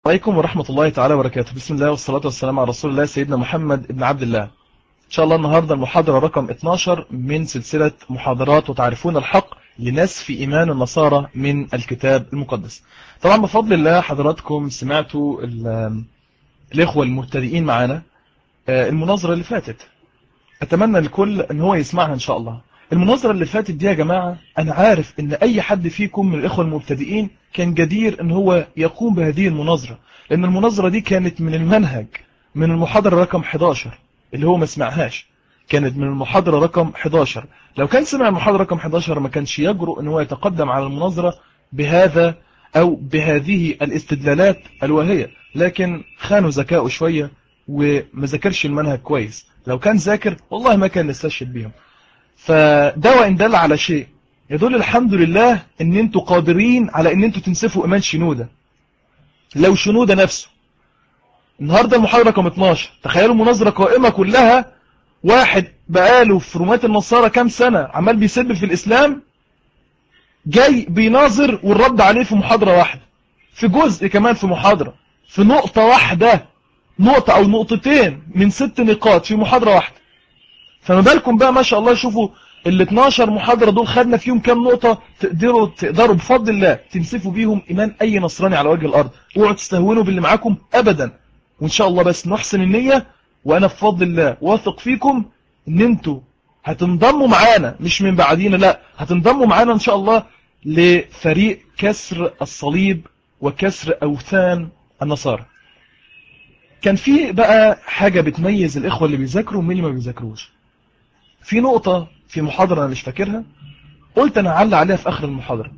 عليكم ورحمة الله تعالى وبركاته. بسم الله والصلاة والسلام على رسول الله سيدنا محمد ابن عبد الله. إن شاء الله النهاردة المحاضرة رقم 12 من سلسلة محاضرات وتعرفون الحق لنسف إيمان النصارى من الكتاب المقدس. طبعا بفضل الله حضراتكم سمعتوا الإخوة المبتدئين معنا المناظرة اللي فاتت. أتمنى الكل أن هو يسمعها إن شاء الله. المناظرة اللي فاتت دي يا جماعة أنا عارف أن أي حد فيكم من الإخوة المبتدئين كان جدير أن هو يقوم بهذه المناظرة، لأن المناظرة دي كانت من المنهج من المحاضرة رقم 11 اللي هو ما سمعهاش، كانت من المحاضرة رقم 11. لو كان سمع المحاضرة رقم 11 ما كانش يجرؤ أن هو يتقدم على المناظرة بهذا أو بهذه الاستدلالات الواهية، لكن خانوا ذكاؤه شوية وما ذاكرش المنهج كويس. لو كان ذاكر والله ما كان نستشهد بيهم. فده وإن دل على شيء يدل الحمد لله ان انتوا قادرين على ان انتوا تنسفوا ايمان شنودة. لو شنودة نفسه النهاردة المحاضرة رقم 12، تخيلوا مناظرة قائمة كلها واحد بقاله في رومات النصارى كام سنة عمال بيسب في الاسلام، جاي بيناظر والرد عليه في محاضرة واحدة، في جزء كمان في محاضرة، في نقطة واحدة، نقطة او نقطتين من 6 نقاط في محاضرة واحدة. فما بالكم بقى ما شاء الله. شوفوا ال 12 محاضرة دول خدنا فيهم كام نقطة تقدروا بفضل الله تنسفوا بيهم إيمان أي نصراني على وجه الأرض. اوعوا تستهونوا باللي معاكم أبدا، وإن شاء الله بس نحسن النية، وأنا بفضل الله واثق فيكم إن أنتوا هتنضموا معانا، مش من بعدين، لا هتنضموا معانا إن شاء الله لفريق كسر الصليب وكسر أوثان النصارى. كان في بقى حاجة بتميز الإخوة اللي بيذاكروا ومين اللي ما بيذاكروش. في نقطة في محاضرة أنا مش فاكرها، قلت أنا أعلق عليها في آخر المحاضرة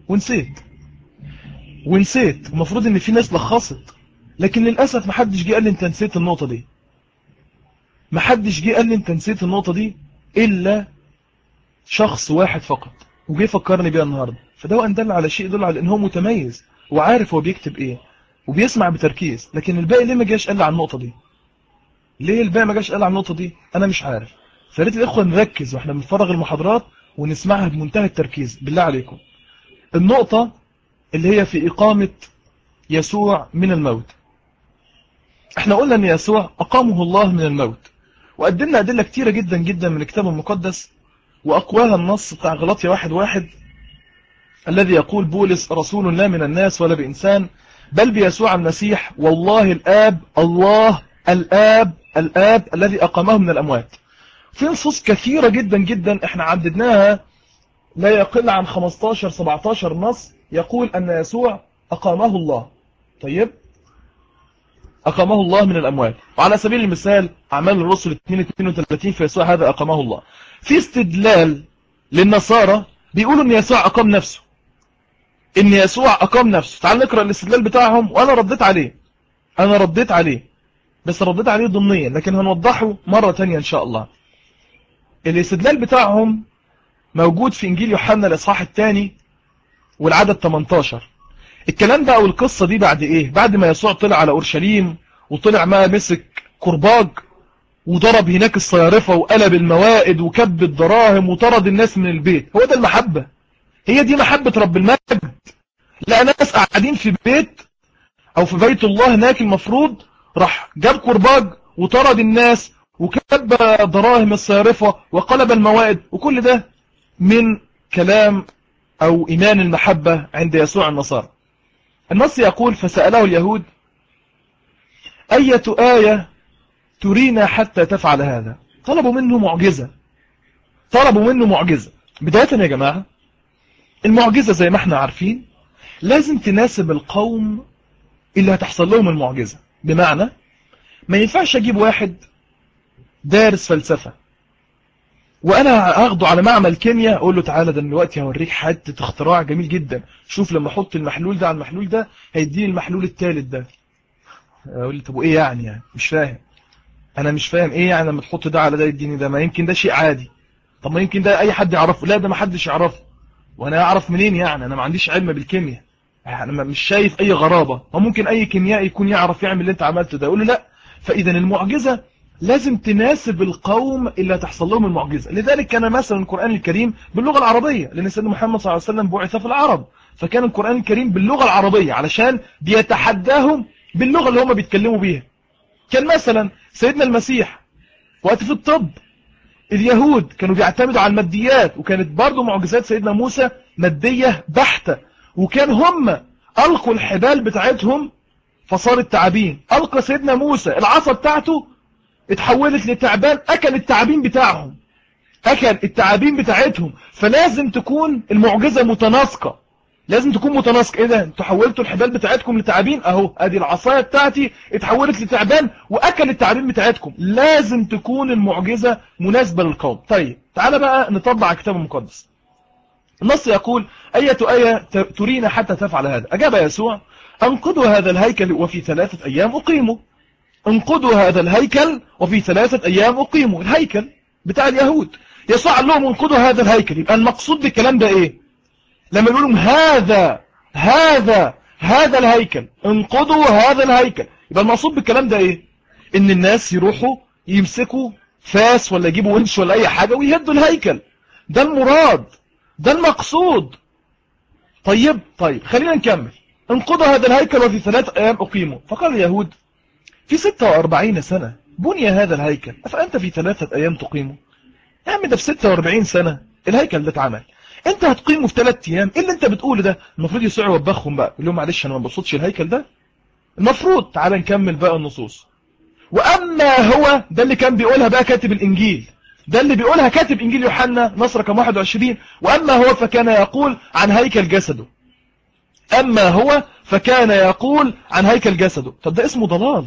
ونسيت. المفروض إن في ناس لخصت، لكن للأسف محدش جه قال لي أنت نسيت النقطة دي. محدش جه قال لي أنت نسيت النقطة دي إلا شخص واحد فقط، وجه فكرني بيها النهاردة. فده وأن دل على شيء يدل على إن هو متميز وعارف هو بيكتب إيه وبيسمع بتركيز. لكن الباقي ليه ما جاش قال لي عن النقطة دي؟ ليه الباقي ما جاش قال عن النقطة دي؟ أنا مش عارف. فريت الإخوة نركز وإحنا بنفرغ المحاضرات ونسمعها بمنتهى التركيز بالله عليكم. النقطة اللي هي في إقامة يسوع من الموت. احنا قلنا ان يسوع أقامه الله من الموت، وقدمنا أدلة كتيرة جدا جدا من الكتاب المقدس، وأقواها النص بتاع غلاطيا 1:1 الذي يقول بولس رسول لا من الناس ولا بإنسان بل بيسوع المسيح والله الآب، الله الآب الذي أقامه من الأموات. في نصوص كثيرة جدا جدا احنا عددناها لا يقل عن 15-17 نص يقول أن يسوع أقامه الله. طيب، أقامه الله من الأموات. وعلى سبيل المثال أعمال الرسل 2:32 في يسوع هذا أقامه الله. في استدلال للنصارى بيقولوا أن يسوع أقام نفسه، إن يسوع أقام نفسه. تعال نقرأ الاستدلال بتاعهم، وأنا رديت عليه بس رديت عليه ضمنيا، لكن هنوضحه مرة تانية إن شاء الله. الاستدلال بتاعهم موجود في إنجيل يوحنا الإصحاح 2 والعدد 18. الكلام ده أو القصة دي بعد إيه؟ بعد ما يسوع طلع على أورشليم وطلع ما مسك كرباج وضرب هناك الصيارفة وقلب الموائد وكب الدراهم وطرد الناس من البيت. هو ده المحبة؟ هي دي محبة رب المجد؟ لا، ناس قاعدين في بيت أو في بيت الله هناك، المفروض راح جاب كرباج وطرد الناس وكب دراهم الصيارفة وقلب الموائد، وكل ده من كلام أو إيمان المحبة عند يسوع النصارى. النص يقول فسأله اليهود أية آية ترينا حتى تفعل هذا. طلبوا منه معجزة. بداية يا جماعة، المعجزة زي ما احنا عارفين لازم تناسب القوم اللي هتحصل لهم المعجزة. بمعنى ما ينفعش اجيب واحد دارس فلسفة وانا هاخده على معمل كيمياء اقول له تعالى ده دلوقتي هوريك حته اختراع جميل جدا، شوف لما احط المحلول ده على المحلول ده هيديني المحلول الثالث ده. اقول لي طب وايه يعني مش فاهم. انا مش فاهم ايه يعني لما تحط ده على ده يديني ده؟ ما يمكن ده شيء عادي. طب ما يمكن ده اي حد يعرفه. لا، ده ما حدش يعرفه. وانا اعرف منين يعني؟ انا ما عنديش علم بالكيمياء، انا مش شايف اي غرابة. وممكن اي كيميائي يكون يعرف يعمل اللي انت عملته ده. اقول له لا. فاذا المعجزة لازم تناسب القوم اللي هتحصل لهم المعجزة. لذلك كان مثلا القرآن الكريم باللغة العربية، لأن سيدنا محمد صلى الله عليه وسلم بعث في العرب، فكان القرآن الكريم باللغة العربية علشان بيتحداهم باللغة اللي هم بيتكلموا بيها. كان مثلا سيدنا المسيح وقت في الطب اليهود كانوا بيعتمدوا على الماديات، وكانت برضو معجزات سيدنا موسى مادية بحتة، وكان هم ألقوا الحبال بتاعتهم فصارت تعابين. ألقى سيدنا موسى العصا بتاعته اتحولت لتعبان أكل التعابين بتاعهم، أكل التعابين بتاعتهم. فلازم تكون المعجزة متناسقة، لازم تكون متناسقة. ايه ده؟ انتوا حولتوا الحبال بتاعتكم لتعابين، اهو ادي العصايه بتاعتي اتحولت لتعبان واكل التعابين بتاعتكم. لازم تكون المعجزة مناسبة للقوم. طيب تعالى بقى نطبق على الكتاب المقدس. النص يقول أية آية ترينا حتى تفعل هذا؟ أجاب يسوع انقضوا هذا الهيكل وفي 3 أيام أقيمه. انقضوا هذا الهيكل وفي 3 أيام أقيمه. الهيكل بتاع اليهود. يسوع قال لهم انقضوا هذا الهيكل. يبقى المقصود بالكلام ده ايه؟ لما يقول لهم هذا الهيكل، انقضوا هذا الهيكل، يبقى المقصود بالكلام ده ايه؟ ان الناس يروحوا يمسكوا فاس ولا يجيبوا ونش ولا اي حاجة ويهدوا الهيكل. ده المراد، ده المقصود. طيب خلينا نكمل. انقضوا هذا الهيكل وفي 3 أيام أقيمه. فقال اليهود في 46 سنة بني هذا الهيكل، أفأنت في 3 أيام تقيمه؟ يا عم ده في 46 سنة الهيكل ده اتعمل، انت هتقيمه في 3 أيام؟ ايه اللي انت بتقوله ده؟ المفروض يسوع يوبخهم بقى، يقول لهم معلش انا ما بقصدش الهيكل ده. المفروض تعال نكمل بقى النصوص. واما هو، ده اللي كان بيقولها بقى كاتب الانجيل، ده اللي بيقولها كاتب انجيل يوحنا نص رقم 21. واما هو فكان يقول عن هيكل جسده. اما هو فكان يقول عن هيكل جسده. طب ده اسمه ضلال،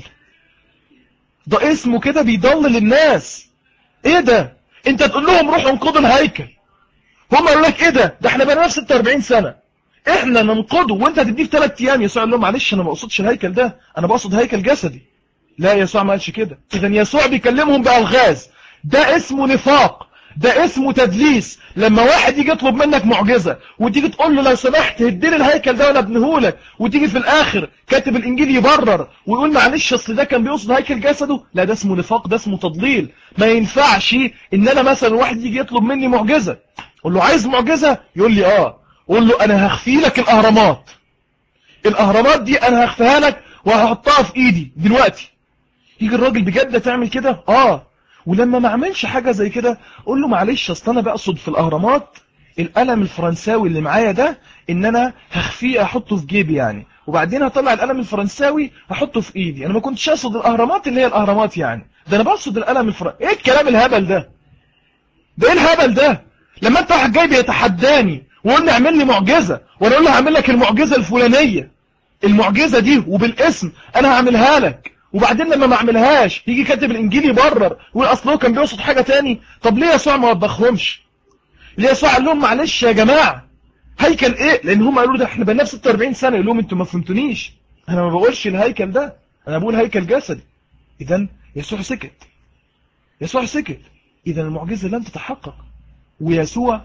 ده اسمه كده بيضلل الناس. ايه ده؟ انت تقول لهم روحوا انقضوا الهيكل، هم قالوا لك ايه ده احنا بقينا في 46 سنة احنا ننقضه وانت هتديه في 3 ايام. يسوع قال لهم معلش انا ما اقصدش الهيكل ده، انا بقصد هيكل جسدي. لا، يسوع ما قالش كده. اذا يسوع بيكلمهم بألغاز. ده اسمه نفاق، ده اسمه تدليس. لما واحد يجي يطلب منك معجزة وتيجي تقول له لو سمحت هديني الهيكل ده وانا ابنهولك، وتيجي في الاخر كاتب الانجيل يبرر ويقول معلش اصل ده كان بيقصد هيكل جسده، لا ده اسمه نفاق، ده اسمه تضليل. ما ينفعش ان انا مثلا واحد يجي يطلب مني معجزة قول له عايز معجزة، يقول لي قول له انا هخفي لك الاهرامات، الاهرامات دي انا هخفيها لك وهحطها في ايدي دلوقتي. يجي الراجل بجد تعمل كده؟ ولما ما عملش حاجة زي كده قول له معلش اصل انا بقصد في الاهرامات القلم الفرنساوي اللي معايا ده، ان انا هخفيه احطه في جيبي يعني، وبعدين هطلع القلم الفرنساوي احطه في ايدي. انا ما كنتش اقصد الاهرامات اللي هي الاهرامات يعني، ده انا بقصد القلم الفرنساوي. ايه الكلام الهبل ده؟ ده ايه الهبل ده؟ لما انت واحد جاي بيتحداني ويقول لي اعمل لي معجزة، وانا اقول له هعمل لك المعجزة الفلانية، المعجزة دي وبالاسم انا هعملها لك، وبعدين لما ما اعملهاش يجي كاتب الانجيل يبرر ويقول اصله كان بيقصد حاجة تاني. طب ليه يسوع ما وبخهمش؟ ليه يسوع قال لهم معلش يا جماعة هيكل ايه؟ لان هم قالوا ده احنا بقينا في 46 سنة. يقول لهم انتوا ما فهمتونيش، انا ما بقولش الهيكل ده، انا بقول هيكل جسدي. اذا يسوع سكت، يسوع سكت، اذا المعجزة لم تتحقق. ويسوع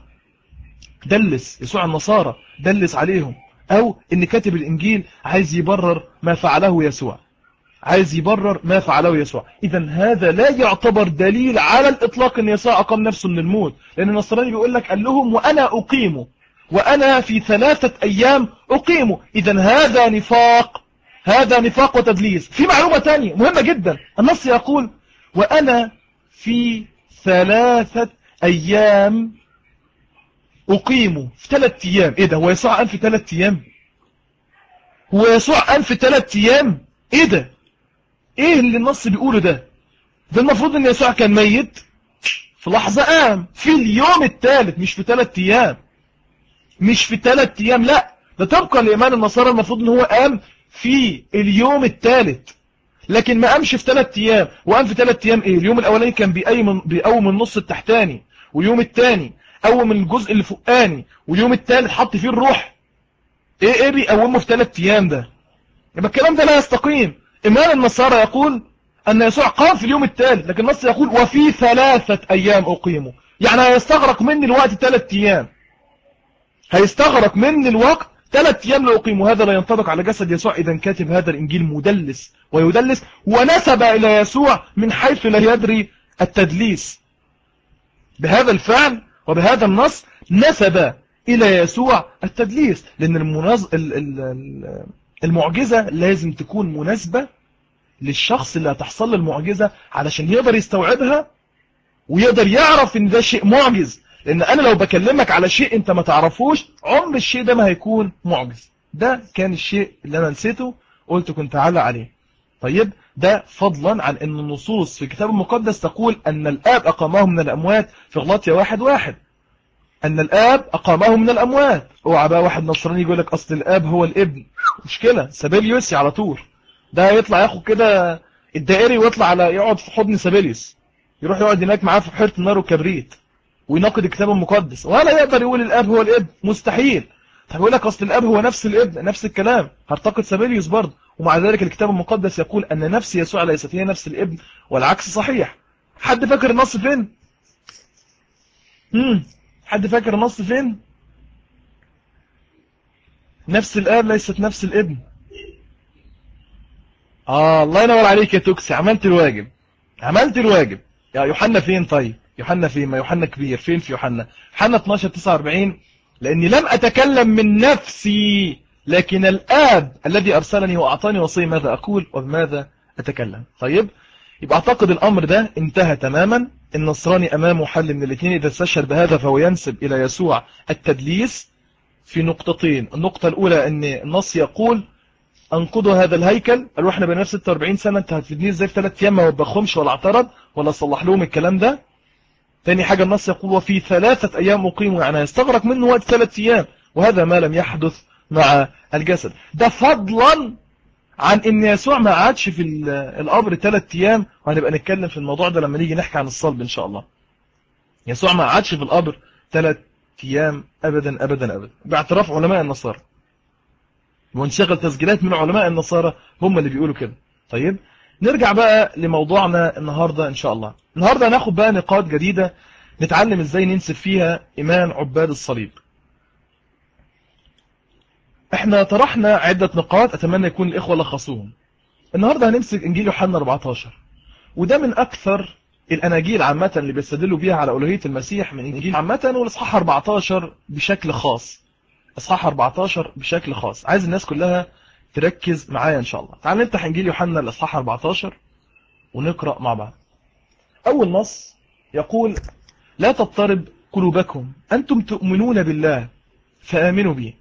دلس، يسوع النصارى دلس عليهم، او ان كاتب الانجيل عايز يبرر ما فعله يسوع، عايز يبرر ما فعله يسوع. اذا هذا لا يعتبر دليل على الاطلاق ان يسوع اقام نفسه من الموت، لان النصراني بيقول لك قال لهم وانا اقيمه، وانا في 3 ايام اقيمه. اذا هذا نفاق، هذا نفاق وتدليس. في معلومة تانية مهمة جدا، النص يقول وانا في 3 ايام أقيمه، في 3 أيام. إيه ده؟ هو يسوع قام في 3 أيام؟ هو يسوع قام في 3 أيام؟ إيه ده؟ إيه اللي النص بيقوله ده؟ ده المفروض إن يسوع كان ميت في لحظة قام في اليوم الثالث، مش في 3 أيام، مش في 3 أيام. لا، ده طبقا لإيمان النصارى المفروض إن هو قام في اليوم الثالث، لكن ما قامش في 3 أيام. وقام في 3 أيام إيه؟ اليوم الأولاني كان بيقوم النص التحتاني، واليوم الثاني قوم الجزء اللي فوقاني، واليوم الثالث حط فيه الروح. ايه بيقومه في 3 ايام ده؟ يبقى الكلام ده لا يستقيم. ايمان النصارى يقول ان يسوع قام في اليوم الثالث، لكن النص يقول وفي 3 ايام اقيمه. يعني هيستغرق مني الوقت 3 ايام، هيستغرق مني الوقت 3 ايام لاقيمه. هذا لا ينطبق على جسد يسوع. اذا كاتب هذا الانجيل مدلس ويدلس، ونسب الى يسوع من حيث لا يدري التدليس. بهذا الفعل وبهذا النص نسب إلى يسوع التدليس، لأن المعجزة لازم تكون مناسبة للشخص اللي هتحصل له المعجزة علشان يقدر يستوعبها ويقدر يعرف ان ده شيء معجز. لان انا لو بكلمك على شيء انت ما تعرفوش، عمر الشيء ده ما هيكون معجز. ده كان الشيء اللي انا نسيته، قلت كنت أعلق عليه. طيب، ده فضلا عن ان النصوص في الكتاب المقدس تقول ان الآب أقامه من الأموات في غلاطيا 1:1، ان الآب أقامه من الأموات. اوعى بقى واحد نصراني يقول لك اصل الآب هو الابن، مشكلة. سابيليوس على طول ده يطلع ياخد كده الدائري ويطلع على يقعد في حضن سابيليوس، يروح يقعد هناك معاه في بحيرة النار والكبريت ويناقض الكتاب المقدس، ولا يقدر يقول الآب هو الابن، مستحيل. طب يقول لك اصل الآب هو نفس الابن، نفس الكلام، هرتقد سابيليوس برضه. ومع ذلك الكتاب المقدس يقول ان نفس يسوع ليست هي نفس الابن، والعكس صحيح. حد فاكر النص فين؟ حد فاكر النص فين؟ نفس الآب ليست نفس الابن. الله ينور عليك يا توكسي، عملت الواجب، عملت الواجب. يا يوحنا فين؟ طيب يوحنا فين؟ ما يوحنا كبير، فين في يوحنا 12:49؟ لأني لم أتكلم من نفسي، لكن الآب الذي أرسلني وأعطاني وصية ماذا أقول وبماذا أتكلم. طيب، يبقى أعتقد الأمر ده انتهى تماما. النصراني أمامه حل من الاثنين، إذا استشهد بهذا فهو ينسب إلى يسوع التدليس في نقطتين. النقطة الأولى أن النص يقول انقضوا هذا الهيكل، قالوا احنا بنفس 46 سنة، انت هتفيدني ازاي في 3 ايام؟ ما وبخهمش ولا اعترض ولا صلح لهم الكلام ده. تاني حاجة النص يقول وفي 3 ايام اقيموا، يعني هيستغرق منه وقت 3 ايام، وهذا ما لم يحدث مع الجسد. ده فضلا عن ان يسوع ما قعدش في القبر 3 ايام، وهنبقى نتكلم في الموضوع ده لما نيجي نحكي عن الصلب ان شاء الله. يسوع ما قعدش في القبر 3 ايام ابدا ابدا ابدا، باعتراف علماء النصارى، ونشغل تسجيلات من علماء النصارى هم اللي بيقولوا كده. طيب، نرجع بقى لموضوعنا النهاردة إن شاء الله. النهاردة هناخد بقى نقاط جديدة نتعلم إزاي ننسب فيها إيمان عباد الصليب. احنا طرحنا عدة نقاط أتمنى يكون الإخوة لخصوهم. النهاردة هنمسك إنجيل يوحنا 14، وده من أكثر الأناجيل عامة اللي بيستدلوا بيها على ألوهية المسيح من إنجيل عامة، والإصحاح 14 بشكل خاص. إصحاح 14 بشكل خاص، عايز الناس كلها تركز معايا إن شاء الله. تعال نفتح إنجيل يوحنا الإصحاح 14 ونقرأ مع بعض. أول نص يقول لا تضطرب قلوبكم، أنتم تؤمنون بالله فآمنوا بي.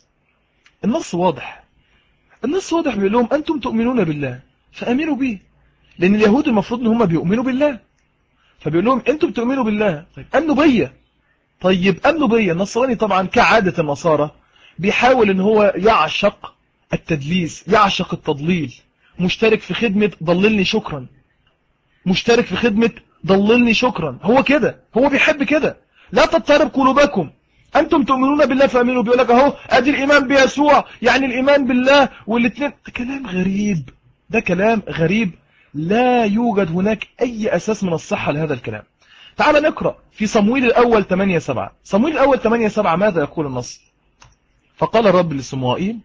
النص واضح، النص واضح، بيقول لهم أنتم تؤمنون بالله فآمنوا بي، لأن اليهود المفروض أن هم بيؤمنوا بالله، فبيقول لهم أنتم تؤمنوا بالله، طيب أمنوا بي. طيب أمنوا بي. النصراني طبعا كعادة النصارى بيحاول أن هو يعشق التدليس، يعشق التضليل، مشترك في خدمة ضللني شكرا، مشترك في خدمة ضللني شكرا، هو كده، هو بيحب كده. لا تضطرب قلوبكم، أنتم تؤمنون بالله فأمنوا. بيقول لك أهو أدي الإيمان بيسوع يعني الإيمان بالله، والاثنين ده كلام غريب، ده كلام غريب، لا يوجد هناك أي أساس من الصحة لهذا الكلام. تعال نقرأ في صمويل الأول 8:7. صمويل الأول 8:7 ماذا يقول النص؟ فقال الرب لصموئيل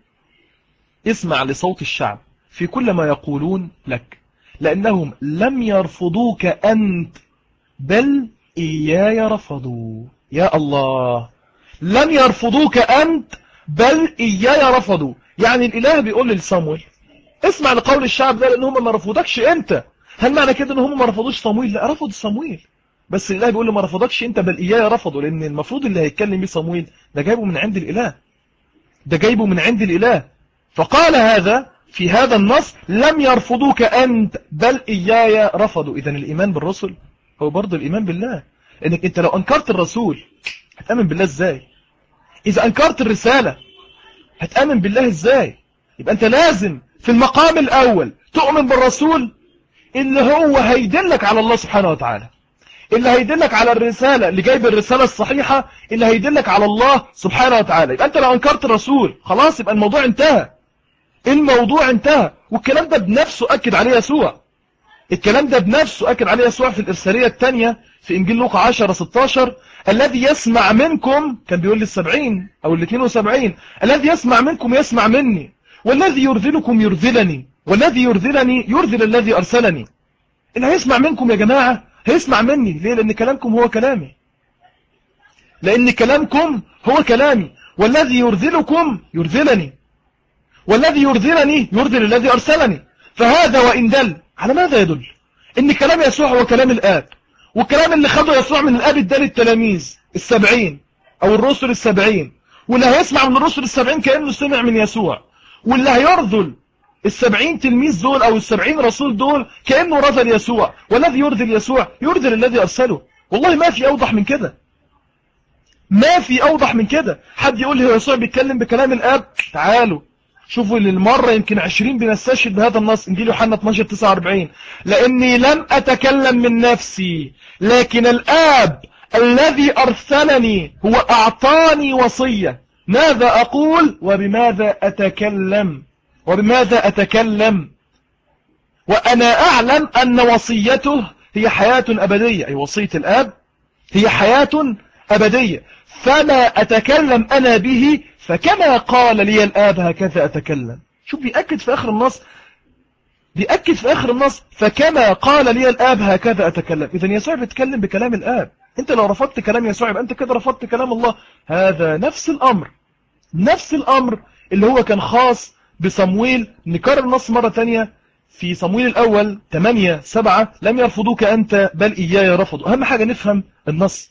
اسمع لصوت الشعب في كل ما يقولون لك، لأنهم لم يرفضوك أنت بل إياي رفضوا. يا الله، لم يرفضوك أنت بل إياي رفضوا. يعني الإله بيقول لصمويل اسمع لقول الشعب ده، لأن هم ما رفضوكش أنت. هل معنى كده أن هم ما رفضوش صمويل؟ لا، رفضوا صمويل، بس الإله بيقول له ما رفضكش أنت بل إياي رفضوا، لأن المفروض اللي هيتكلم بيه صمويل ده جايبه من عند الإله، ده جايبه من عند الإله. فقال هذا في هذا النص لم يرفضوك أنت بل إياي رفضوا. إذن الإيمان بالرسل هو برضو الإيمان بالله، إنك أنت لو أنكرت الرسول هتأمن بالله إزاي؟ إذا أنكرت الرسالة هتأمن بالله إزاي؟ يبقى أنت لازم في المقام الأول تؤمن بالرسول اللي هو هيدلك على الله سبحانه وتعالى، اللي هيدلك على الرسالة، اللي جايب الرسالة الصحيحة، اللي هيدلك على الله سبحانه وتعالى. يبقى أنت لو أنكرت الرسول خلاص يبقى الموضوع انتهى، الموضوع انتهى. والكلام ده بنفسه أكد عليه يسوع، الكلام ده بنفسه أكد عليه يسوع في الإرسالية الثانية في إنجيل لوقا 10:16. الذي يسمع منكم، كان بيقول لل70 أو ال72، الذي يسمع منكم يسمع مني، والذي يرذلكم يرذلني، والذي يرذلني يرذل الذي أرسلني. اللي هيسمع منكم يا جماعة هيسمع مني. ليه؟ لأن كلامكم هو كلامي، لأن كلامكم هو كلامي. والذي يرذلكم يرذلني، والذي يرذلني يرذل الذي أرسلني. فهذا وإن دل على ماذا يدل؟ إن كلام يسوع هو كلام الآب، والكلام اللي خده يسوع من الآب ادى التلاميذ 70 أو الرسل 70، واللي هيسمع من الرسل 70 كأنه سمع من يسوع، واللي هيرذل 70 تلميذ دول أو 70 رسول دول كأنه رذل يسوع. والذي يرذل يسوع يرذل الذي أرسله. والله ما في أوضح من كده، ما في أوضح من كده. حد يقول لي يسوع بيتكلم بكلام الآب؟ تعالوا شوفوا للمرة يمكن 20 بنستشهد بهذا النص. إنجيل يوحنا 12:49 لأني لم أتكلم من نفسي لكن الآب الذي أرسلني هو أعطاني وصية ماذا أقول وبماذا أتكلم. وبماذا أتكلم وأنا أعلم أن وصيته هي حياة أبدية. أي وصية الآب هي حياة أبدية، فما أتكلم أنا به فكما قال لي الآب هكذا أتكلم. شوف بيأكد في آخر النص، بيأكد في آخر النص فكما قال لي الآب هكذا أتكلم. إذن يسوع بيتكلم بكلام الآب. أنت لو رفضت كلام يسوع يبقى أنت كده رفضت كلام الله. هذا نفس الأمر، نفس الأمر اللي هو كان خاص بصمويل. نكرر النص مرة تانية في صمويل الأول 8:7 لم يرفضوك أنت بل إياي رفضوا. أهم حاجة نفهم النص،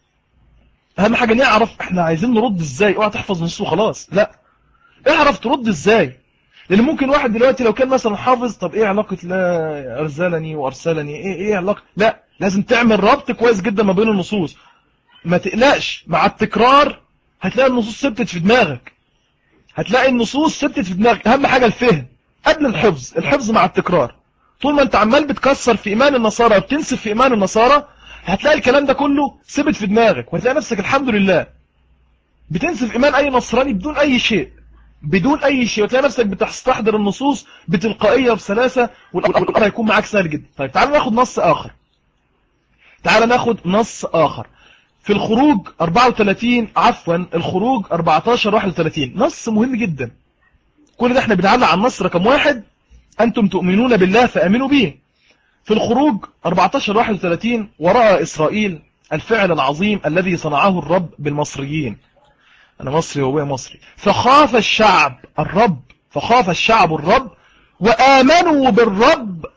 أهم حاجة نعرف احنا عايزين نرد ازاي. اوعى تحفظ نصه خلاص، لا اعرف ترد ازاي. لان ممكن واحد دلوقتي لو كان مثلا حافظ طب ايه علاقة لا ارسلني وارسلني ايه علاقة، لا لازم تعمل ربط كويس جدا ما بين النصوص. ما تقلقش مع التكرار هتلاقي النصوص ثبتت في دماغك، هتلاقي النصوص ثبتت في دماغك. اهم حاجة الفهم قبل الحفظ، الحفظ مع التكرار. طول ما انت عمال بتكسر في ايمان النصارى وبتنسف في ايمان النصارى هتلاقي الكلام ده كله ثبت في دماغك، وهتلاقي نفسك الحمد لله بتنسف ايمان اي نصراني بدون اي شيء، بدون اي شيء، وتلاقي نفسك بتستحضر النصوص بتلقائيه وبسلاسه، والامر هيكون معاك سهل جدا. طيب تعال ناخد نص اخر، تعال ناخد نص اخر في الخروج 34 عفوا الخروج 14:31 نص مهم جدا. كل ده احنا بنعلق على النص رقم 1 انتم تؤمنون بالله فامنوا به. في الخروج 14:31 ورأى إسرائيل الفعل العظيم الذي صنعه الرب بالمصريين. أنا مصري وهو مصري. فخاف الشعب الرب، فخاف الشعب الرب وآمنوا بالرب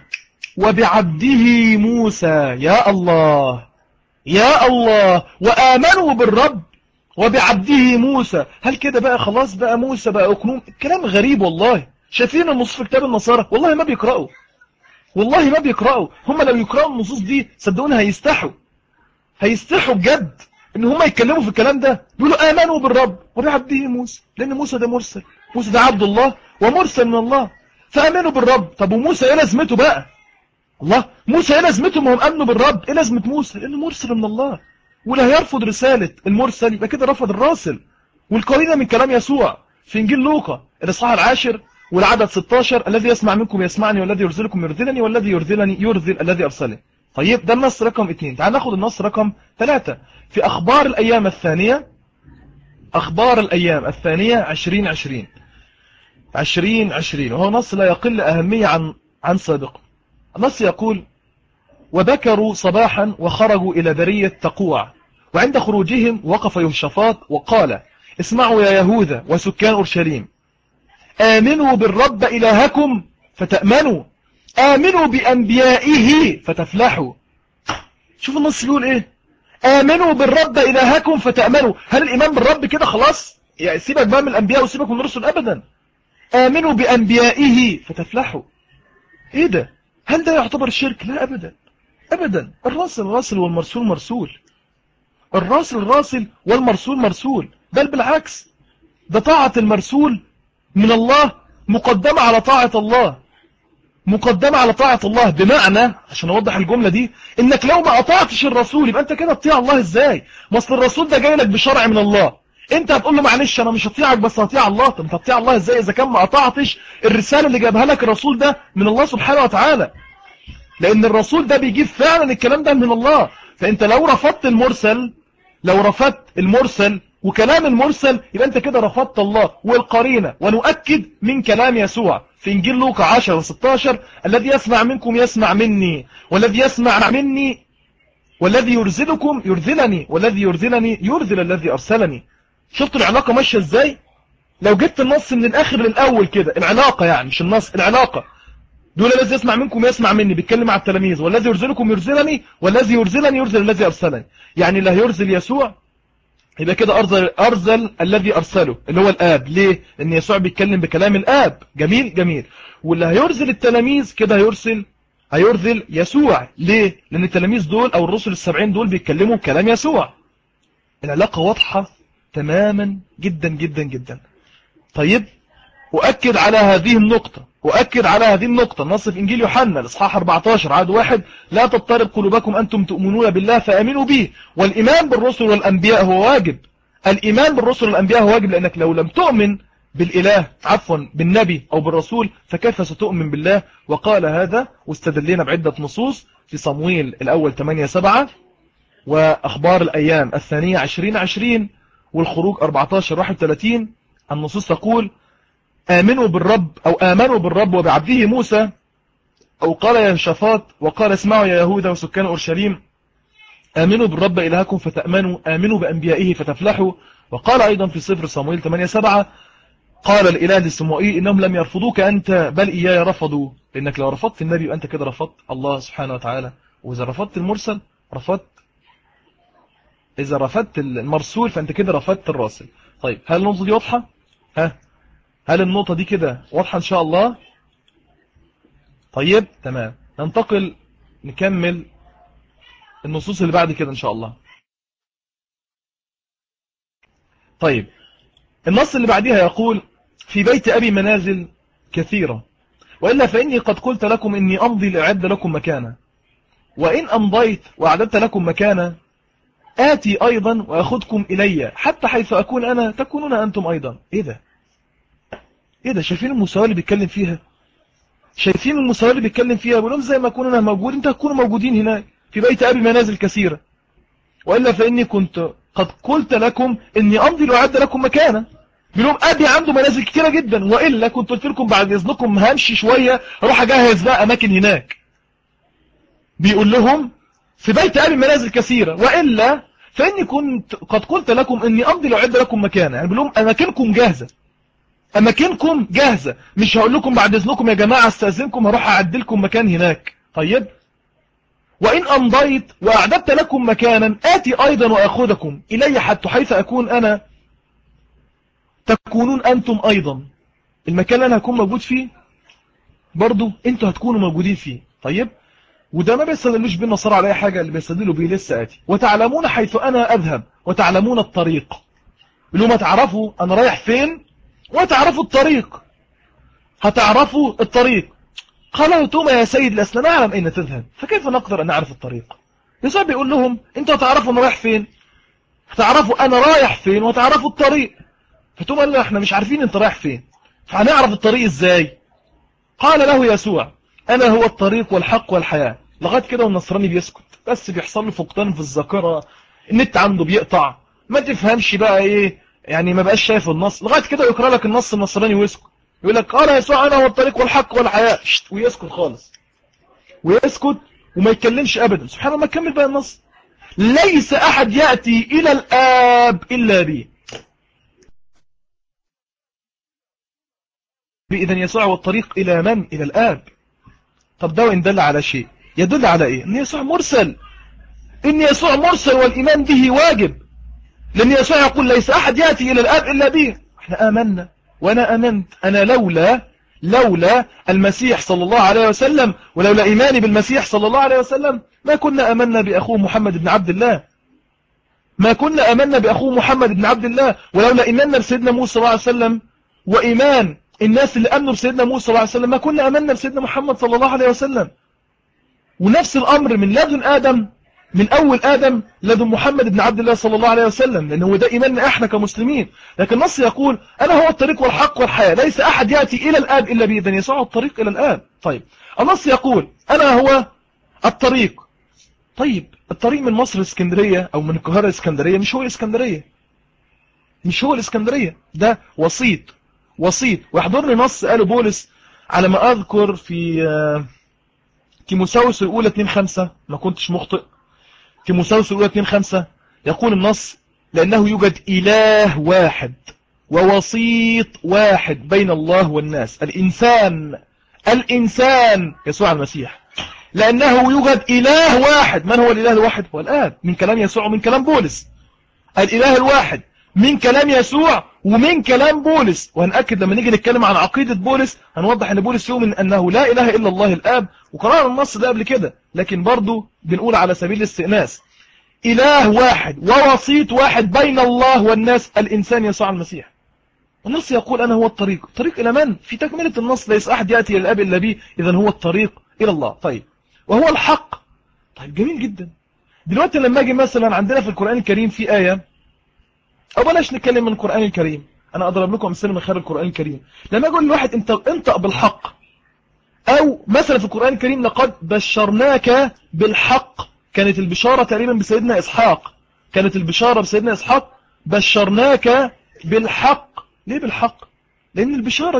وبعبده موسى. يا الله يا الله، وآمنوا بالرب وبعبده موسى. هل كده بقى خلاص بقى موسى بقى أكنوم؟ كلام غريب والله. شايفين النصوص في كتاب النصارى والله ما بيقرأوا، والله ما بيقرأوا. هم لو يقرأوا النصوص دي صدقوني هيستحوا بجد ان هم يتكلموا في الكلام ده. يقولوا آمنوا بالرب وبعبده موسى، لان موسى ده مرسل، موسى ده عبد الله ومرسل من الله، فآمنوا بالرب. طب وموسى ايه لازمته بقى؟ الله، موسى ايه لازمته ما هم آمنوا بالرب؟ ايه لازمة موسى؟ لانه مرسل من الله، واللي هيرفض رسالة المرسل يبقى كده رفض الراسل. والقرينة من كلام يسوع في انجيل لوقا الإصحاح 10 والعدد 16 الذي يسمع منكم يسمعني والذي يرذلكم يرذلني والذي يرذلني يرذل الذي أرسله. طيب ده النص رقم 2. تعال ناخد النص رقم 3 في أخبار الأيام الثانية، أخبار الأيام الثانية 20:20 وهو نص لا يقل أهمية عن سابقه. النص يقول وبكروا صباحا وخرجوا إلى برية تقوع، وعند خروجهم وقف يهوشافاط وقال اسمعوا يا يهوذا وسكان أورشليم، آمنوا بالرب إلهكم فتأمنوا، آمنوا بأنبيائه فتفلحوا. شوف النص بيقول ايه، آمنوا بالرب إلهكم فتأمنوا. هل الإيمان بالرب كده خلاص يعني سيبك بقى من الأنبياء وسيبك من الرسل؟ أبدا. آمنوا بأنبيائه فتفلحوا. ايه ده؟ هل ده يعتبر شرك؟ لا أبدا أبدا. الراسل والمرسول مرسول، الراسل والمرسول مرسول، بل بالعكس ده طاعة المرسول من الله مقدمة على طاعة الله، مقدمة على طاعة الله. بمعنى عشان أوضح الجملة دي، إنك لو ما أطاعتش الرسول يبقى أنت كده تطيع الله إزاي؟ ما أصل الرسول ده جاي لك بشرع من الله، أنت هتقول له معلش أنا مش هطيعك بس هطيع الله. طب أنت هتطيع الله إزاي إذا كان ما أطاعتش الرسالة اللي جابها لك الرسول ده من الله سبحانه وتعالى؟ لأن الرسول ده بيجيب فعلا الكلام ده من الله. فأنت لو رفضت المرسل وكلام المرسل يبقى أنت كده رفضت الله. والقرينة ونؤكد من كلام يسوع في إنجيل لوقا 10:16 الذي يسمع منكم يسمع مني والذي يسمع مني والذي يرذلكم يرذلني والذي يرذلني يرذل الذي أرسلني. شفتوا العلاقة ماشية إزاي؟ لو جبت النص من الآخر للأول كده، العلاقة يعني مش النص، العلاقة، دول الذي يسمع منكم يسمع مني، بيتكلم على التلاميذ، والذي يرسلكم يرسلني، والذي يرسلني يرسل الذي أرسلني. يعني اللي هيرسل يسوع يبقى كده أرسل الذي أرسله اللي هو الآب. ليه؟ لأن يسوع بيتكلم بكلام الآب. جميل جميل. واللي هيرسل التلاميذ كده هيرسل يسوع. ليه؟ لأن التلاميذ دول أو الرسل السبعين دول بيتكلموا بكلام يسوع. العلاقة واضحة تماما جدا جدا جدا. طيب، أؤكد على هذه النقطة. النص في إنجيل يوحنا الإصحاح 14 عدد 1: لا تضطرب قلوبكم أنتم تؤمنون بالله فآمنوا به. والإيمان بالرسل والأنبياء هو واجب. الإيمان بالرسل والأنبياء هو واجب، لأنك لو لم تؤمن بالنبي أو بالرسول فكيف ستؤمن بالله؟ وقال هذا واستدلنا بعدة نصوص في صمويل الأول 8-7، وأخبار الأيام الثانية 20-20، والخروج 14-31. النصوص تقول: آمنوا بالرب وبعبده موسى، أو قال يا شفاط وقال اسمعوا يا يهوذا وسكان أورشليم، آمنوا بالرب إلهكم فتأمنوا، آمنوا بأنبيائه فتفلحوا. وقال أيضا في سفر صمويل 8-7: قال الإله لصموئيل إنهم لم يرفضوك أنت بل إياي رفضوا. لأنك لو رفضت النبي أنت كده رفضت الله سبحانه وتعالى، وإذا رفضت المرسل إذا رفضت المرسول فأنت كده رفضت الراسل. طيب، هل النقطة دي واضحة؟ هل النقطة دي كده واضحة إن شاء الله؟ طيب تمام، ننتقل نكمل النصوص اللي بعد كده إن شاء الله. طيب، النص اللي بعدها يقول: في بيت أبي منازل كثيرة، وإلا فإني قد قلت لكم إني أمضي لأعد لكم مكانا، وإن أمضيت وأعددت لكم مكانا آتي أيضا وأخذكم إلي، حتى حيث أكون أنا تكونون أنتم أيضا. إيه ده؟ شايفين المساواة اللي بيتكلم فيها؟ بيقول لهم زي ما أكون أنا موجود أنت هتكونوا موجودين هناك. في بيت أبي منازل كثيرة، وإلا فإني كنت قد قلت لكم إني أمضي لأعد لكم مكانا. بيقول لهم أبي عنده منازل كثيرة جدا، وإلا كنت قلت لكم بعد إذنكم همشي شوية أروح أجهز بقى أماكن هناك. بيقول لهم في بيت أبي منازل كثيرة، وإلا فإني كنت قد قلت لكم إني أمضي لأعد لكم مكانا. يعني بيقول لهم أماكنكم جاهزة، مش هقول لكم بعد إذنكم يا جماعة استأذنكم هروح أعد لكم مكان هناك. طيب، وإن أمضيت وأعددت لكم مكانا آتي أيضا وأخذكم إلي، حتى حيث أكون أنا تكونون أنتم أيضا. المكان اللي أنا هكون موجود فيه برضو أنتوا هتكونوا موجودين فيه. طيب، وده ما بيستدلوش بالنصارى على أي حاجة، اللي بيستدلوا بيه لسه آتي: وتعلمون حيث أنا أذهب وتعلمون الطريق. اللي ما تعرفوا أنا رايح فين وتعرفوا الطريق، هتعرفوا الطريق. قال توما: يا سيد لسنا نعلم أين تذهب فكيف نقدر أن نعرف الطريق؟ يسوع بيقول لهم أنتوا هتعرفوا أنا رايح فين، هتعرفوا أنا رايح فين وتعرفوا الطريق. فتوما قال له: احنا مش عارفين أنت رايح فين، فهنعرف الطريق إزاي؟ قال له يسوع: أنا هو الطريق والحق والحياة. لغاية كده والنصراني بيسكت، بس بيحصل له فقدان في الذاكرة، النت عنده بيقطع، ما تفهمش بقى إيه يعني، ما بقاش شايف النص. لغاية كده يقرأ لك النص النصراني ويسكت، يقول لك قال يسوع: أنا هو الطريق والحق والحياة، ويسكت خالص، ويسكت وما يتكلمش أبدا. سبحان الله، ما كمل بقى النص: ليس أحد يأتي إلى الآب إلا بي. إذن يسوع هو الطريق إلى من؟ إلى الآب. طب ده وإن دل على شيء يدل على إيه؟ إن يسوع مرسل، والإيمان به واجب، لأن يسوع يقول ليس أحد يأتي إلى الآب إلا به. احنا آمنا وأنا آمنت. أنا لولا المسيح صلى الله عليه وسلم، ولولا إيماني بالمسيح صلى الله عليه وسلم، ما كنا آمنا بأخوه محمد بن عبد الله. ولولا إيماننا بسيدنا موسى صلى الله عليه وسلم وإيمان الناس اللي أمنوا بسيدنا موسى صلى الله عليه وسلم، ما كنا آمنا بسيدنا محمد صلى الله عليه وسلم. ونفس الأمر من لدن آدم، من أول آدم لدن محمد بن عبد الله صلى الله عليه وسلم، لأنه ده إيماننا إحنا كمسلمين. لكن النص يقول: أنا هو الطريق والحق والحياة، ليس أحد يأتي إلى الآب إلا بي. إذن يسوع الطريق إلى الآب. طيب، النص يقول: أنا هو الطريق. طيب، الطريق من مصر اسكندرية أو من القاهرة اسكندرية مش هو الاسكندرية، ده وسيط. ويحضرني نص قاله بولس على ما أذكر في تيموثاوس الأولى 2:5، ما كنتش مخطئ، تيموثاوس الأولى 2:5 يقول النص: لأنه يوجد إله واحد ووسيط واحد بين الله والناس، الإنسان يسوع المسيح، لأنه يوجد إله واحد. من هو الإله الواحد؟ هو الآب، من كلام يسوع ومن كلام بولس. الإله الواحد من كلام يسوع ومن كلام بولس. وهنأكد لما نيجي نتكلم عن عقيدة بولس هنوضح أن بولس يؤمن أنه لا إله إلا الله الآب، وقرأنا النص ده قبل كده، لكن برضو بنقول على سبيل الاستئناس إله واحد ووسيط واحد بين الله والناس، الإنسان يسوع المسيح. النص يقول أنا هو الطريق إلى من؟ في تكملة النص ليس أحد يأتي إلى الآب إلا بي، إذن هو الطريق إلى الله. طيب وهو الحق. طيب جميل جدا. دلوقتي لما أجي مثلا عندنا في القرآن الكريم في آية، أو بلاش نتكلم من القرآن الكريم، أنا أضرب لكم أمثلة من خلال القرآن الكريم. لما أقول لواحد انطق بالحق، أو مثلا في القرآن الكريم لقد بشرناك بالحق، كانت البشارة تقريبا بسيدنا إسحاق، كانت البشارة بسيدنا إسحاق بشرناك بالحق. ليه بالحق؟ لأن البشارة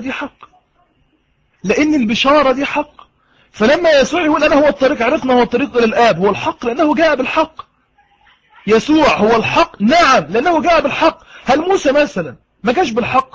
دي حق، فلما يسوع يقول أنا هو الطريق، عرفنا هو الطريق إلى الآب، هو الحق لأنه جاء بالحق. يسوع هو الحق، نعم لأنه جاء بالحق. هل موسى مثلا ما جاش بالحق؟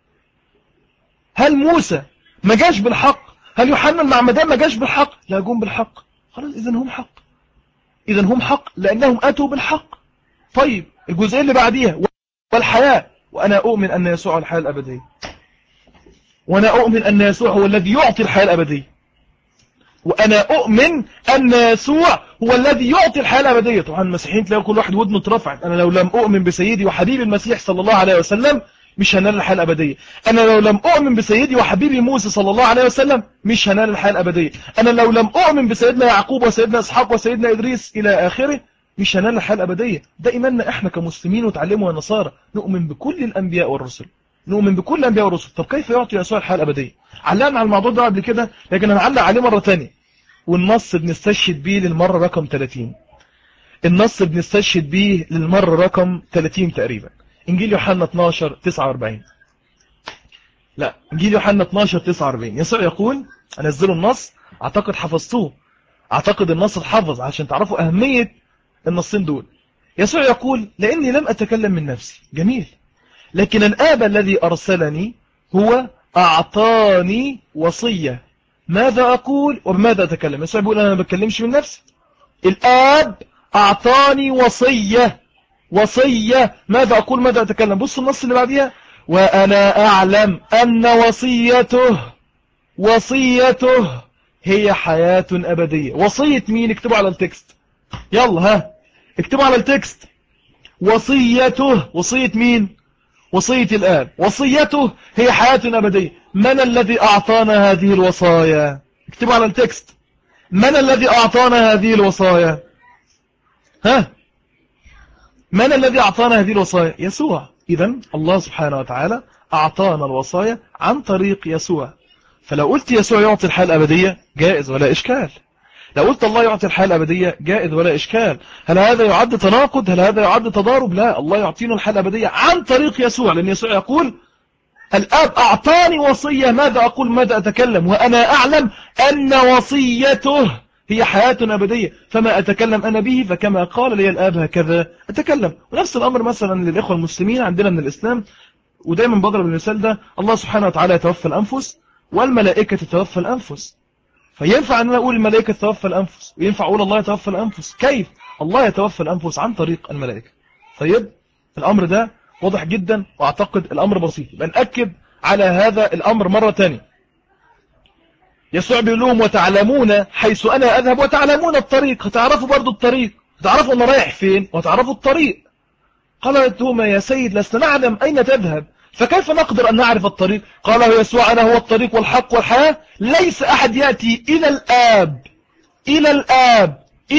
هل موسى ما جاش بالحق؟ هل يوحنا المعمدان ما جاش بالحق؟ لا، جم بالحق. خلاص إذن هم حق لأنهم أتوا بالحق. طيب الجزئية اللي بعديها والحياة، وأنا أؤمن أن يسوع الحياة الأبدية، وأنا أؤمن أن يسوع هو الذي يعطي الحياة الأبدية، وأنا أؤمن أن يسوع هو الذي يعطي الحياة الأبدية. طبعا المسيحيين تلاقوا كل واحد ودنه اترفعت، أنا لو لم أؤمن بسيدي وحبيبي المسيح صلى الله عليه وسلم مش هنال الحياة الأبدية. أنا لو لم أؤمن بسيدي وحبيبي موسى صلى الله عليه وسلم مش هنال الحياة الأبدية. أنا لو لم أؤمن بسيدنا يعقوب وسيدنا إسحاق وسيدنا إدريس إلى آخره مش هنال الحياة الأبدية. ده إيماننا إحنا كمسلمين وتعلموا النصارى، نؤمن بكل الأنبياء والرسل، طب كيف يعطي يسوع الحياة الأبدية؟ علقنا على الموضوع ده قبل كده، لكن هنعلق عليه مرة تانية، والنص بنستشهد بيه للمرة رقم 30. النص بنستشهد بيه للمرة رقم 30 تقريبا، إنجيل يوحنا 12:49. لا، إنجيل يوحنا 12:49. يسوع يقول، أنزلوا النص، أعتقد حفظتوه، أعتقد النص اتحفظ عشان تعرفوا أهمية النصين دول. يسوع يقول لأني لم أتكلم من نفسي. جميل. لكن الآب الذي أرسلني هو أعطاني وصية ماذا أقول وبماذا أتكلم. يسوع بيقول أنا ما بتكلمش من نفسي، الآب أعطاني وصية ماذا أقول ماذا أتكلم. بص النص اللي بعديها، وأنا أعلم أن وصيته هي حياة أبدية. وصية مين؟ اكتبوا على التكست، يلا ها اكتبوا على التكست. وصية مين؟ وصية الآب. وصيته هي حياة أبدية. من الذي أعطانا هذه الوصايا؟ اكتبوا على التكست، من الذي أعطانا هذه الوصايا؟ من الذي أعطانا هذه الوصايا؟ يسوع. إذن الله سبحانه وتعالى أعطانا الوصايا عن طريق يسوع. فلو قلت يسوع يعطي الحياة الأبدية جائز ولا إشكال، لو قلت الله يعطي الحياة الأبدية جائز ولا إشكال. هل هذا يعد تناقض؟ هل هذا يعد تضارب؟ لا، الله يعطينا الحياة الأبدية عن طريق يسوع، لأن يسوع يقول الآب أعطاني وصية ماذا أقول ماذا أتكلم، وأنا أعلم أن وصيته هي حياة أبدية، فما أتكلم أنا به فكما قال لي الآب هكذا أتكلم. ونفس الأمر مثلا للإخوة المسلمين عندنا من الإسلام، ودايما بضرب المثال ده، الله سبحانه وتعالى يتوفى الأنفس والملائكة تتوفى الأنفس. فينفع أن أقول الملائكة تتوفى الأنفس، وينفع أقول الله يتوفى الأنفس. كيف؟ الله يتوفى الأنفس عن طريق الملائكة. طيب الأمر ده واضح جدا، وأعتقد الأمر بسيط. بنأكد على هذا الأمر مرة تانية. يسوع بيقول لهم وتعلمون حيث أنا أذهب وتعلمون الطريق، هتعرفوا برضو الطريق، هتعرفوا أنا رايح فين وهتعرفوا الطريق. قالت لهما يا سيد لسنا نعلم أين تذهب فكيف نقدر أن نعرف الطريق؟ قال يسوع أنا هو الطريق والحق والحياة، ليس أحد يأتي إلى الآب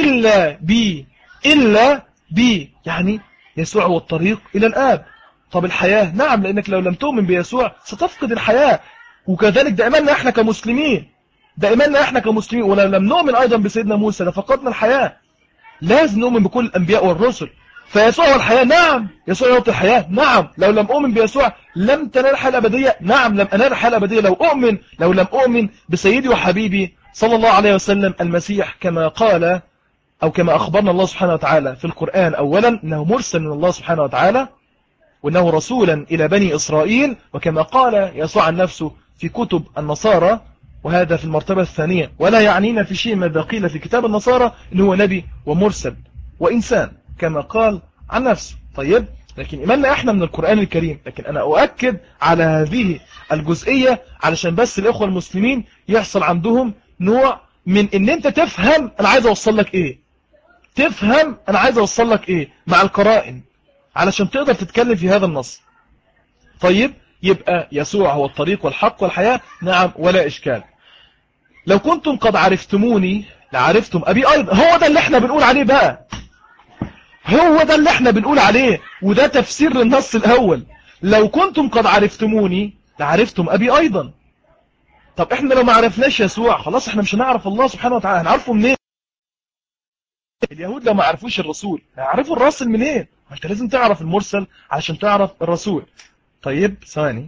إلا بي. يعني يسوع هو الطريق إلى الآب. طب الحياة؟ نعم، لأنك لو لم تؤمن بيسوع ستفقد الحياة. وكذلك دائما احنا كمسلمين، ولو لم نؤمن أيضا بسيدنا موسى لفقدنا الحياة. لازم نؤمن بكل الأنبياء والرسل. فيسوع هو الحياة، نعم. يسوع يعطي الحياة، نعم. لو لم أؤمن بيسوع لم تنال الحياة الأبدية، نعم. لم أنال الحياة الأبدية لو لم أؤمن بسيدي وحبيبي صلى الله عليه وسلم المسيح، كما قال أو كما أخبرنا الله سبحانه وتعالى في القرآن. أولا أنه مرسل من الله سبحانه وتعالى، وأنه رسولا إلى بني إسرائيل، وكما قال يسوع عن نفسه في كتب النصارى، وهذا في المرتبة الثانية، ولا يعنينا في شيء ما قيل في كتاب النصارى أنه هو نبي ومرسل وإنسان كما قال عن نفسه. طيب، لكن إيماننا إحنا من القرآن الكريم. لكن أنا أؤكد على هذه الجزئية علشان بس الإخوة المسلمين يحصل عندهم نوع من إن أنت تفهم أنا عايز أوصل لك إيه، تفهم أنا عايز أوصل لك إيه مع القرائن علشان تقدر تتكلم في هذا النص. طيب، يبقى يسوع هو الطريق والحق والحياة، نعم ولا إشكال. لو كنتم قد عرفتموني لعرفتم أبي أيضا. هو ده اللي احنا بنقول عليه بقى، هو ده اللي احنا بنقول عليه، وده تفسير للنص الأول. لو كنتم قد عرفتموني لعرفتم أبي أيضا. طب احنا لو ما عرفناش يسوع خلاص احنا مش هنعرف الله سبحانه وتعالى. هنعرفه منين؟ اليهود لو ما عرفوش الرسول هيعرفوا الرسول منين؟ انت لازم تعرف المرسل علشان تعرف الرسول. طيب ثواني.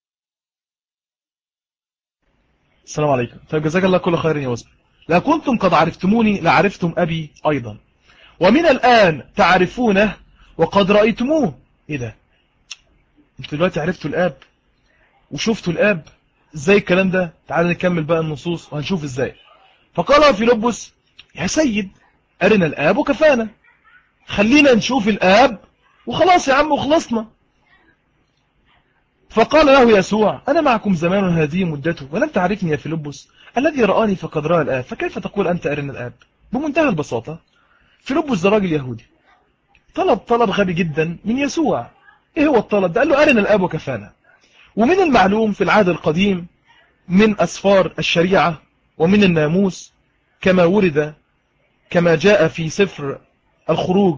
السلام عليكم. طيب جزاك الله كل خير يا وزن. لو كنتم قد عرفتموني لعرفتم أبي أيضا، ومن الآن تعرفونه وقد رأيتموه. ايه ده؟ انتوا دلوقتي عرفتوا الآب وشفتوا الآب؟ ازاي الكلام ده؟ تعالوا نكمل بقى النصوص وهنشوف ازاي. فقال فيلبس يا سيد أرنا الآب وكفانا، خلينا نشوف الآب وخلاص يا عم وخلصنا. فقال له يسوع أنا معكم زمان هذه مدته ولم تعرفني يا فيلبس، الذي رآني فقد رأى الآب، فكيف تقول أنت أرنا الآب؟ بمنتهى البساطة فيلبس ده راجل يهودي طلب غبي جدا من يسوع. ايه هو الطلب ده؟ قال له أرنا الآب وكفانا. ومن المعلوم في العهد القديم من أسفار الشريعة ومن الناموس كما ورد كما جاء في سفر الخروج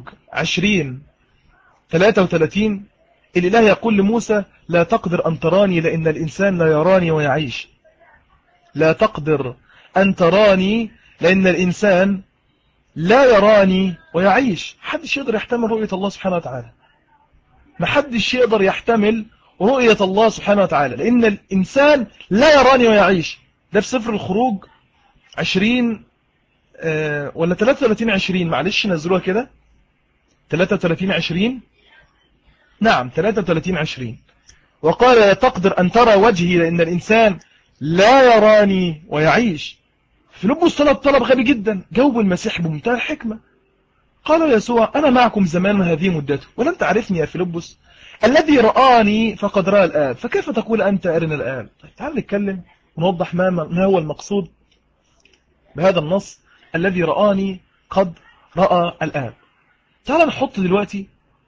20:33 الإله يقول لموسى لا تقدر أن تراني لأن الإنسان لا يراني ويعيش. لا تقدر أن تراني لأن الإنسان لا يراني ويعيش. محدش يقدر يحتمل رؤية الله سبحانه وتعالى، محدش يقدر يحتمل رؤية الله سبحانه وتعالى لأن الإنسان لا يراني ويعيش. ده في سفر الخروج 20 ولا 33:20، معلش نزلوها كده 33:20. نعم 33:20. وقال لا تقدر أن ترى وجهي لأن الإنسان لا يراني ويعيش. فيلبس طلب غبي جدا، جاوب المسيح بمنتهى الحكمة. قال يسوع أنا معكم زمان هذه مدته ولم تعرفني يا فيلبس، الذي رآني فقد رأى الآب، فكيف تقول أنت أرنا الآب؟ طيب تعال نتكلم ونوضح ما هو المقصود بهذا النص الذي رآني قد رأى الآب. تعال نحط دلوقتي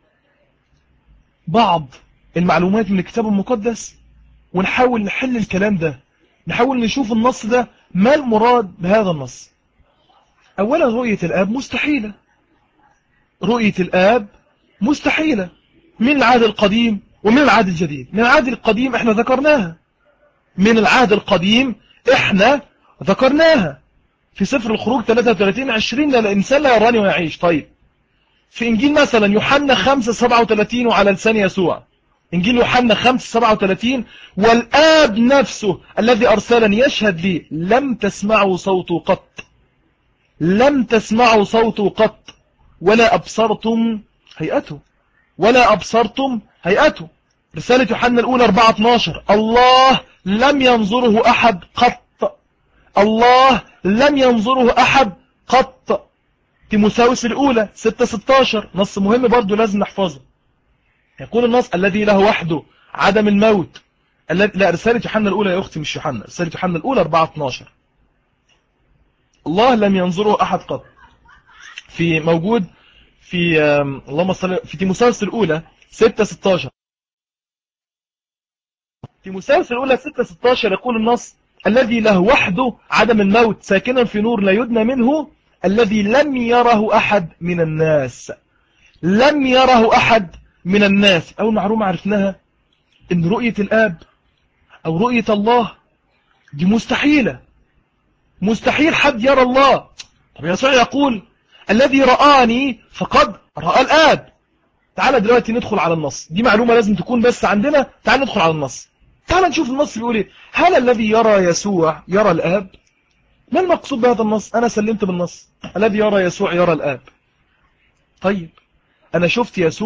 بعض المعلومات من الكتاب المقدس ونحاول نحل الكلام ده، نحاول نشوف النص ده ما المراد بهذا النص. أولا رؤية الآب مستحيلة، رؤية الآب مستحيلة من العهد القديم ومن العهد الجديد. من العهد القديم احنا ذكرناها، من العهد القديم احنا ذكرناها في سفر الخروج 33:20 لا الإنسان لا يراني ويعيش. طيب في إنجيل مثلا يوحنا 5:37 وعلى لسان يسوع، إنجيل يوحنا 5:37 والآب نفسه الذي أرسلني يشهد لي لم تسمعوا صوته قط، لم تسمعوا صوته قط ولا أبصرتم هيئته، ولا أبصرتم هيئته. رسالة يوحنا الأولى 4:12 الله لم ينظره أحد قط، الله لم ينظره أحد قط. تيموثاوس الأولى 6:16 نص مهم برضو لازم نحفظه. يقول النص الذي له وحده عدم الموت. لا رسالة يوحنا الأولى يا أختي مش يوحنا، رسالة يوحنا الأولى 4:12 الله لم ينظره أحد قط. في موجود في اللهم صل في تيموثاوس الأولى 6:16. تيموثاوس الأولى 6:16 يقول النص الذي له وحده عدم الموت ساكنا في نور لا يدنى منه، الذي لم يره أحد من الناس، لم يره أحد من الناس. أول معلومة عرفناها إن رؤية الآب أو رؤية الله دي مستحيلة، مستحيل حد يرى الله. طب يسوع يقول الذي رآني فقد رأى الآب. تعال دلوقتي ندخل على النص، دي معلومة لازم تكون بس عندنا. تعال ندخل على النص، تعال نشوف النص بيقول ايه. هل الذي يرى يسوع يرى الآب؟ ما المقصود بهذا النص؟ أنا سلمت بالنص الذي يرى يسوع يرى الآب. طيب أنا شفت يسوع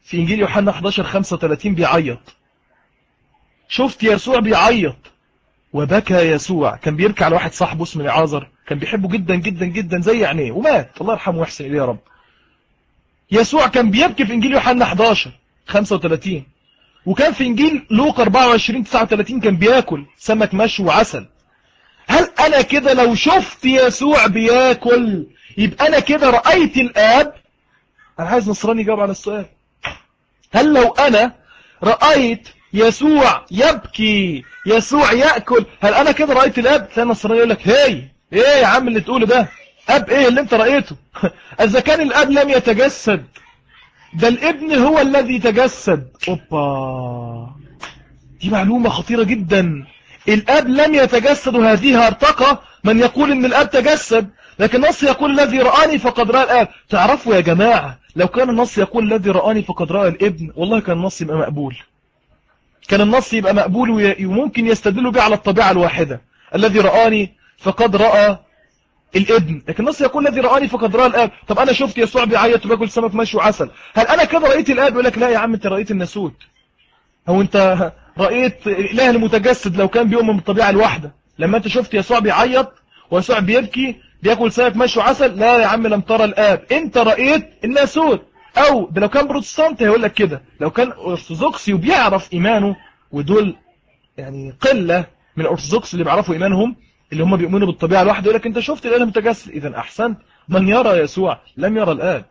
في إنجيل يوحنا 11:35 بيعيط. شفت يسوع بيعيط وبكى يسوع. كان بيبكي على واحد صاحبه اسمه لعازر، كان بيحبه جدا جدا جدا زي عينيه، ومات الله يرحمه ويحسن إليه يا رب. يسوع كان بيبكي في إنجيل يوحنا 11:35. وكان في إنجيل لوقا 24:39 كان بياكل سمك مشوي وعسل. هل أنا كده لو شفت يسوع بياكل يبقى أنا كده رأيت الآب؟ أنا عايز نصراني يجاوب على السؤال. هل لو أنا رأيت يسوع يبكي يسوع يأكل هل أنا كده رأيت الآب؟ تلاقي النصراني يقول لك ايه يا عم اللي تقوله ده؟ أب ايه اللي انت رأيته؟ إذا كان الآب لم يتجسد، ده الابن هو الذي تجسد. اوبا، دي معلومة خطيرة جدا. الآب لم يتجسد، وهذه ارتقى من يقول ان الآب تجسد، لكن النص يقول الذي رآني فقد رأى الآب. تعرفوا يا جماعة، لو كان النص يقول الذي رآني فقد رأى الابن، والله كان النص يبقى مقبول. كان النص يبقى مقبول وممكن يستدلوا به على الطبيعة الواحدة، الذي رآني فقد رأى الابن. لكن النص يقول الذي رآني فقد رأى الآب. طب أنا شفت يسوع بيعيط وباكل سمك مشوي وعسل، هل أنا كده رأيت الآب؟ يقول لك لا يا عم، أنت رأيت الناسوت. هو أنت رأيت الإله المتجسد لو كان بيؤمن بالطبيعة الواحدة. لما أنت شفت يسوع بيعيط ويسوع بيبكي بياكل سمك مشوي وعسل، لا يا عم لم ترى الآب، أنت رأيت الناسوت. أو ده لو كان بروتستانت هيقول لك كده، لو كان أرثوذكسي وبيعرف إيمانه، ودول يعني قلة من الأرثوذكس اللي بيعرفوا إيمانهم، اللي هم بيؤمنوا بالطبيعة الواحدة، يقول لك أنت شفت الإله المتجسد. إذن أحسنت، من يرى يسوع لم يرى الآب.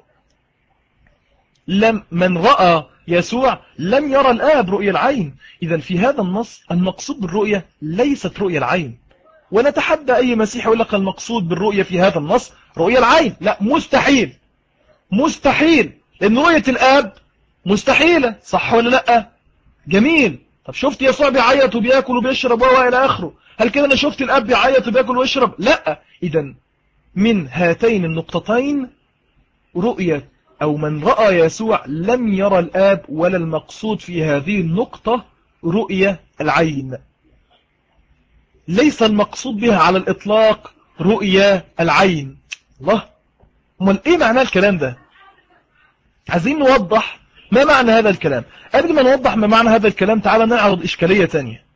من رأى يسوع لم يرى الآب رؤية العين. إذن في هذا النص المقصود بالرؤية ليست رؤية العين. ونتحدى أي مسيح يقول لك المقصود بالرؤية في هذا النص رؤية العين. لا، مستحيل مستحيل، لأن رؤية الآب مستحيلة، صح ولا لا؟ جميل. طب شفت يسوع بيعيط وبياكل وبيشرب وإلى آخره، هل كده أنا شفت الأب بيعيط وبياكل ويشرب؟ لا. إذن من هاتين النقطتين رؤية أو من رأى يسوع لم يرى الآب، ولا المقصود في هذه النقطة رؤية العين. ليس المقصود بها على الإطلاق رؤية العين. الله، امال إيه معنى الكلام ده؟ عايزين نوضح ما معنى هذا الكلام. قبل ما نوضح ما معنى هذا الكلام، تعالى نعرض إشكالية تانية.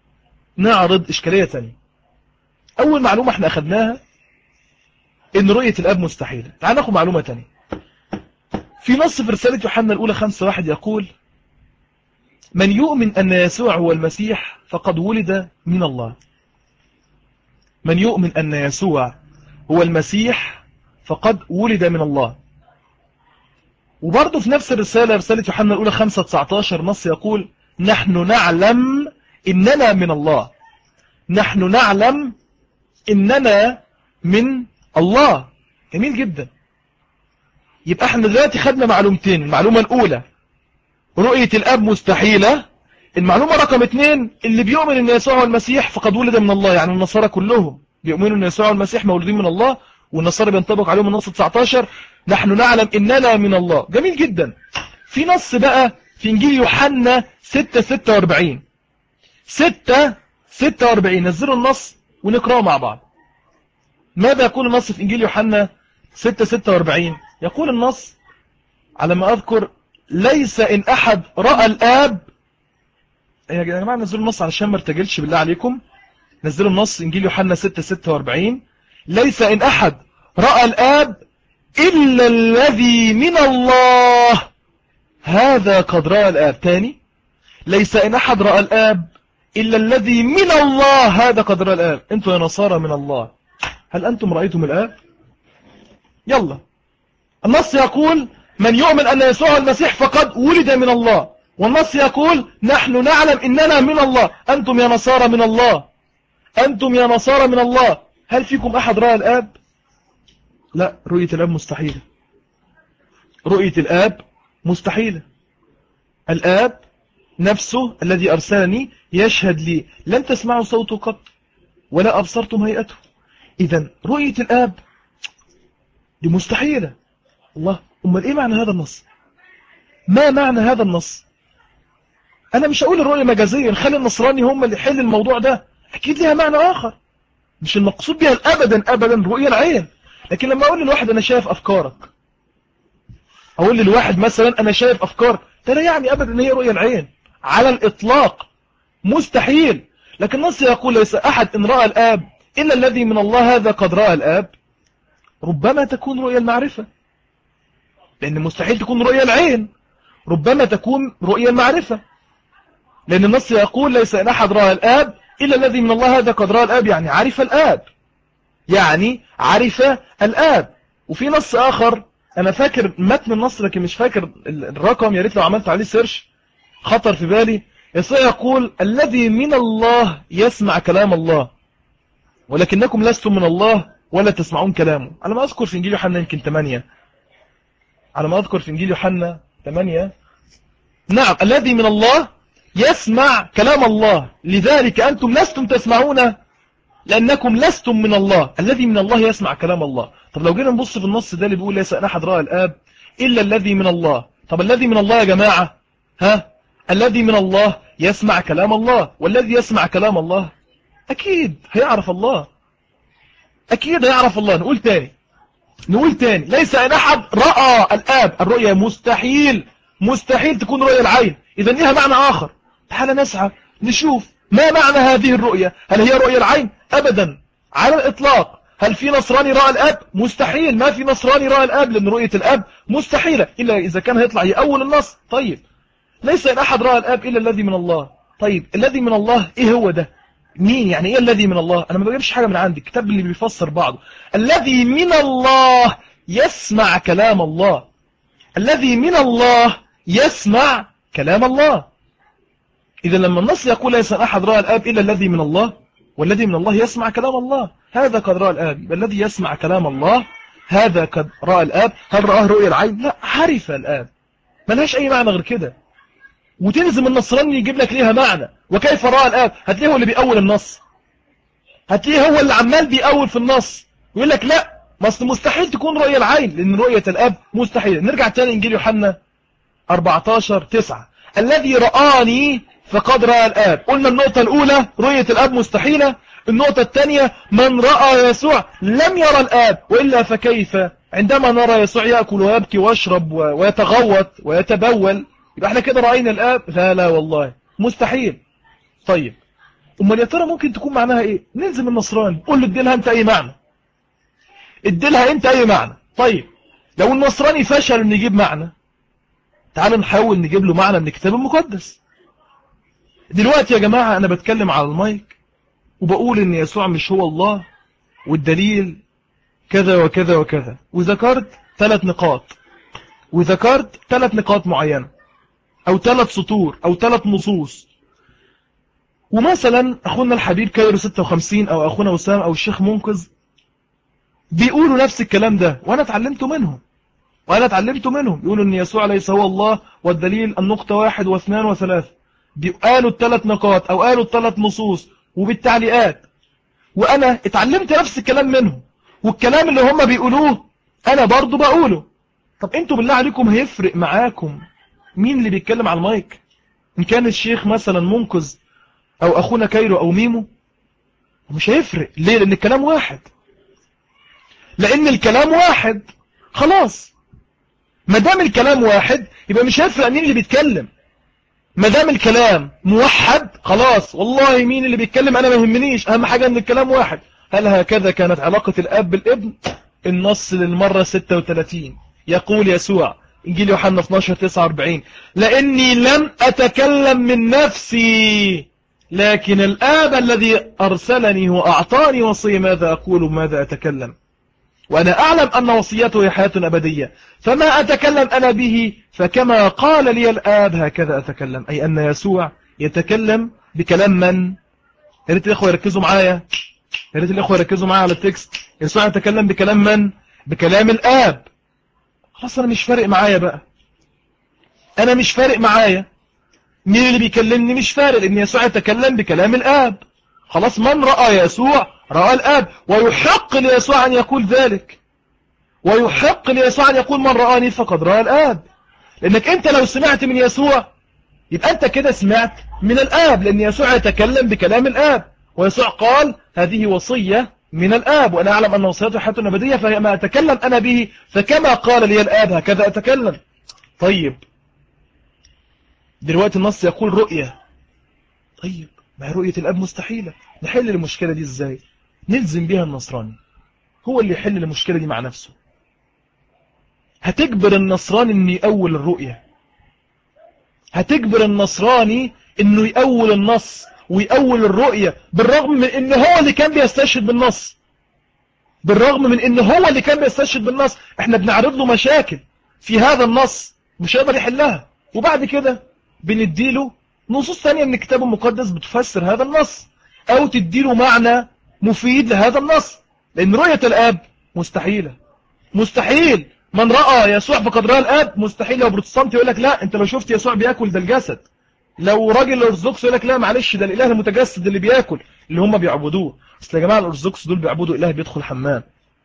أول معلومة احنا أخذناها إن رؤية الآب مستحيلة. تعالى ناخد معلومة تانية. في نص في رسالة يوحنا الأولى 5:1 يقول: من يؤمن أن يسوع هو المسيح فقد ولد من الله. من يؤمن أن يسوع هو المسيح فقد ولد من الله. وبرضه في نفس الرسالة، رسالة يوحنا الأولى 5:19 نص يقول: نحن نعلم إننا من الله. نحن نعلم إننا من الله. جميل جدا. يبقى احنا دلوقتي خدنا معلومتين. المعلومة الأولى رؤية الآب مستحيلة. المعلومة رقم 2 اللي بيؤمن أن يسوع هو المسيح فقد ولد من الله، يعني النصارى كلهم بيؤمنوا أن يسوع المسيح مولودين من الله، والنصارى بينطبق عليهم النص 19 نحن نعلم إننا من الله. جميل جدا. في نص بقى في إنجيل يوحنا 6:46 6:46 نزلوا النص ونقرأه مع بعض. ماذا يقول النص في إنجيل يوحنا 6:46؟ يقول النص على ما أذكر: ليس إن أحد رأى الآب. يا جماعة نزلوا النص علشان ما ارتجلش بالله عليكم. نزلوا النص إنجيل يوحنا 6:46: ليس إن أحد رأى الآب إلا الذي من الله هذا قد رأى الآب. تاني: ليس إن أحد رأى الآب إلا الذي من الله هذا قد رأى الآب. أنتوا يا نصارى من الله، هل أنتم رأيتم الآب؟ يلا، النص يقول من يؤمن أن يسوع المسيح فقد ولد من الله، والنص يقول نحن نعلم إننا من الله. أنتم يا نصارى من الله، أنتم يا نصارى من الله. هل فيكم أحد رأى الآب؟ لا، رؤية الآب مستحيلة. رؤية الآب مستحيلة. الآب نفسه الذي أرسلني يشهد لي لن تسمعوا صوته قط ولا أبصرتم هيئته. إذن رؤية الآب دي مستحيلة. الله، أمال إيه معنى هذا النص؟ ما معنى هذا النص؟ أنا مش هقول الرؤية مجازية، نخلي النصراني هم اللي يحل الموضوع ده. أكيد لها معنى آخر، مش المقصود بها أبدا رؤية العين. لكن لما أقول للواحد أنا شايف أفكارك، أقول للواحد مثلا أنا شايف أفكار، ده لا يعني أبدا أن هي رؤية العين على الإطلاق، مستحيل. لكن النص يقول ليس أحد إن رأى الآب إلا الذي من الله، هذا قد رأى الآب. ربما تكون رؤية المعرفة، لأن مستحيل تكون رؤية العين، ربما تكون رؤية المعرفة، لأن النص يقول ليس أن أحد رأى الآب إلا الذي من الله، هذا قد رأى الآب، يعني عرف الآب، يعني عرف الآب. وفي نص آخر أنا فاكر متن النص لكن مش فاكر الرقم، يا ريت لو عملت عليه سيرش خطر في بالي. يسوع يقول الذي من الله يسمع كلام الله، ولكنكم لستم من الله ولا تسمعون كلامه. على ما أذكر في إنجيل يوحنا يمكن 8، على ما أذكر في إنجيل يوحنا 8. نعم، الذي من الله يسمع كلام الله، لذلك أنتم لستم تسمعون لأنكم لستم من الله. الذي من الله يسمع كلام الله. طب لو جينا نبص في النص ده اللي بيقول ليس أن أحد رأى الآب إلا الذي من الله، طب الذي من الله يا جماعة، الذي من الله يسمع كلام الله، والذي يسمع كلام الله أكيد هيعرف الله، أكيد هيعرف الله. نقول تاني ليس أن أحد رأى الآب، الرؤية مستحيل تكون رؤية العين، إذن لها معنى آخر. تعال نسعى نشوف ما معنى هذه الرؤية. هل هي رؤية العين؟ أبدا على الإطلاق. هل في نصراني رأى الآب؟ مستحيل، ما في نصراني رأى الآب، لأن رؤية الآب مستحيلة إلا إذا كان هيطلع يأول النص. طيب ليس أن أحد رأى الآب إلا الذي من الله. طيب الذي من الله إيه هو ده؟ مين يعني إيه الذي من الله؟ أنا ما بجيبش حاجة من عندي، الكتاب اللي بيفسر بعضه. الذي من الله يسمع كلام الله، الذي من الله يسمع كلام الله. إذا لما النص يقول ليس أحد رأى الآب إلا الذي من الله، والذي من الله يسمع كلام الله، هذا قد رأى الآب. الذي يسمع كلام الله هذا قد رأى الآب. هل رآه رؤية العين؟ لا، عرف الآب، ملهاش أي معنى غير كده. وتلزم النصراني يجيب لك ليها معنى. وكيف رأى الآب؟ هتلاقيه هو اللي بيأول النص، هتلاقيه هو اللي عمال بيأول في النص ويقول لك لا، مستحيل تكون رؤية العين لأن رؤية الآب مستحيل. نرجع تاني إنجيل يوحنا 14:9 الذي رآني فقد رأى الآب. قلنا النقطة الأولى رؤية الآب مستحيلة. النقطة الثانية من رأى يسوع لم يرى الآب، وإلا فكيف عندما نرى يسوع يأكل ويبكي ويشرب ويتغوط ويتبول يبقى احنا كده رأينا الآب؟ لا والله مستحيل. طيب امال يا ترى ممكن تكون معناها ايه؟ نلزم النصراني قول له اديلها انت اي معنى، اديلها انت اي معنى. طيب لو النصراني فشل ان يجيب معنى، تعال نحاول نجيب له معنى من الكتاب المقدس. دلوقتي يا جماعة انا بتكلم على المايك وبقول ان يسوع مش هو الله، والدليل كذا وكذا وكذا، وذكرت 3 نقاط، وذكرت 3 نقاط معينة او 3 سطور او 3 نصوص. ومثلا اخونا الحبيب كايرو 56 او اخونا وسام او الشيخ منقذ بيقولوا نفس الكلام ده، وانا اتعلمته منهم. يقولوا ان يسوع ليس هو الله، والدليل النقطة 1 و2 و3. قالوا ال3 نقاط او قالوا ال3 نصوص وبالتعليقات، وانا اتعلمت نفس الكلام منهم، والكلام اللي هم بيقولوه انا برضو بقوله. طب انتوا بالله عليكم هيفرق معاكم مين اللي بيتكلم على المايك؟ ان كان الشيخ مثلا منقذ او اخونا كايرو او ميمو، مش هيفرق. ليه؟ لان الكلام واحد. خلاص ما دام الكلام واحد يبقى مش هيفرق مين اللي بيتكلم. ما دام الكلام موحد خلاص، والله مين اللي بيتكلم انا ما يهمنيش، اهم حاجة ان الكلام واحد. هل هكذا كانت علاقة الاب بالابن؟ النص للمرة 36 يقول يسوع انجيل يوحنا 12:49 لاني لم اتكلم من نفسي، لكن الآب الذي أرسلني وأعطاني وصية ماذا أقول وماذا أتكلم، وأنا أعلم أن وصيته هي حياة أبدية، فما أتكلم أنا به فكما قال لي الآب هكذا أتكلم. أي أن يسوع يتكلم بكلام من؟ يا ريت الأخوة يركزوا معايا، على التكست. يسوع يتكلم بكلام من؟ بكلام الآب. خلاص أنا مش فارق معايا مين اللي بيكلمني، مش فارق، لأن يسوع يتكلم بكلام الآب. خلاص من رأى يسوع رأى الآب، ويحق ليسوع أن يقول ذلك، ويحق ليسوع أن يقول من رآني فقد رأى الآب. لأنك أنت لو سمعت من يسوع يبقى أنت كده سمعت من الآب، لأن يسوع يتكلم بكلام الآب، ويسوع قال هذه وصية من الآب، وأنا أعلم أن وصيته حياة أبدية، فما أتكلم أنا به فكما قال لي الآب هكذا أتكلم. طيب دلوقتي النص يقول رؤية. طيب ما هي رؤية الاب مستحيلة، نحل المشكلة دي ازاي؟ نلزم بيها النصراني، هو اللي يحل المشكلة دي مع نفسه. هتجبر النصراني انه يأول الرؤية، هتجبر النصراني انه يأول النص ويأول الرؤية، بالرغم من ان هو اللي كان بيستشهد بالنص، بالرغم من ان هو اللي كان بيستشهد بالنص. احنا بنعرض له مشاكل في هذا النص مش هيقدر يحلها، وبعد كده بنديله نصوص ثانية من الكتاب المقدس بتفسر هذا النص، او تديله معنى مفيد لهذا النص. لان رؤية الاب مستحيلة، مستحيل. من رأى يسوع فقد رأى الاب. مستحيل. لو بروتستانت يقول لك لا، انت لو شفت يسوع بياكل ده الجسد. لو راجل ارثوذكس يقول لك لا معلش، ده الاله المتجسد اللي بياكل، اللي هم بيعبدوه. اصل يا جماعه الارثوذكس دول بيعبدوا اله بيدخل حمام،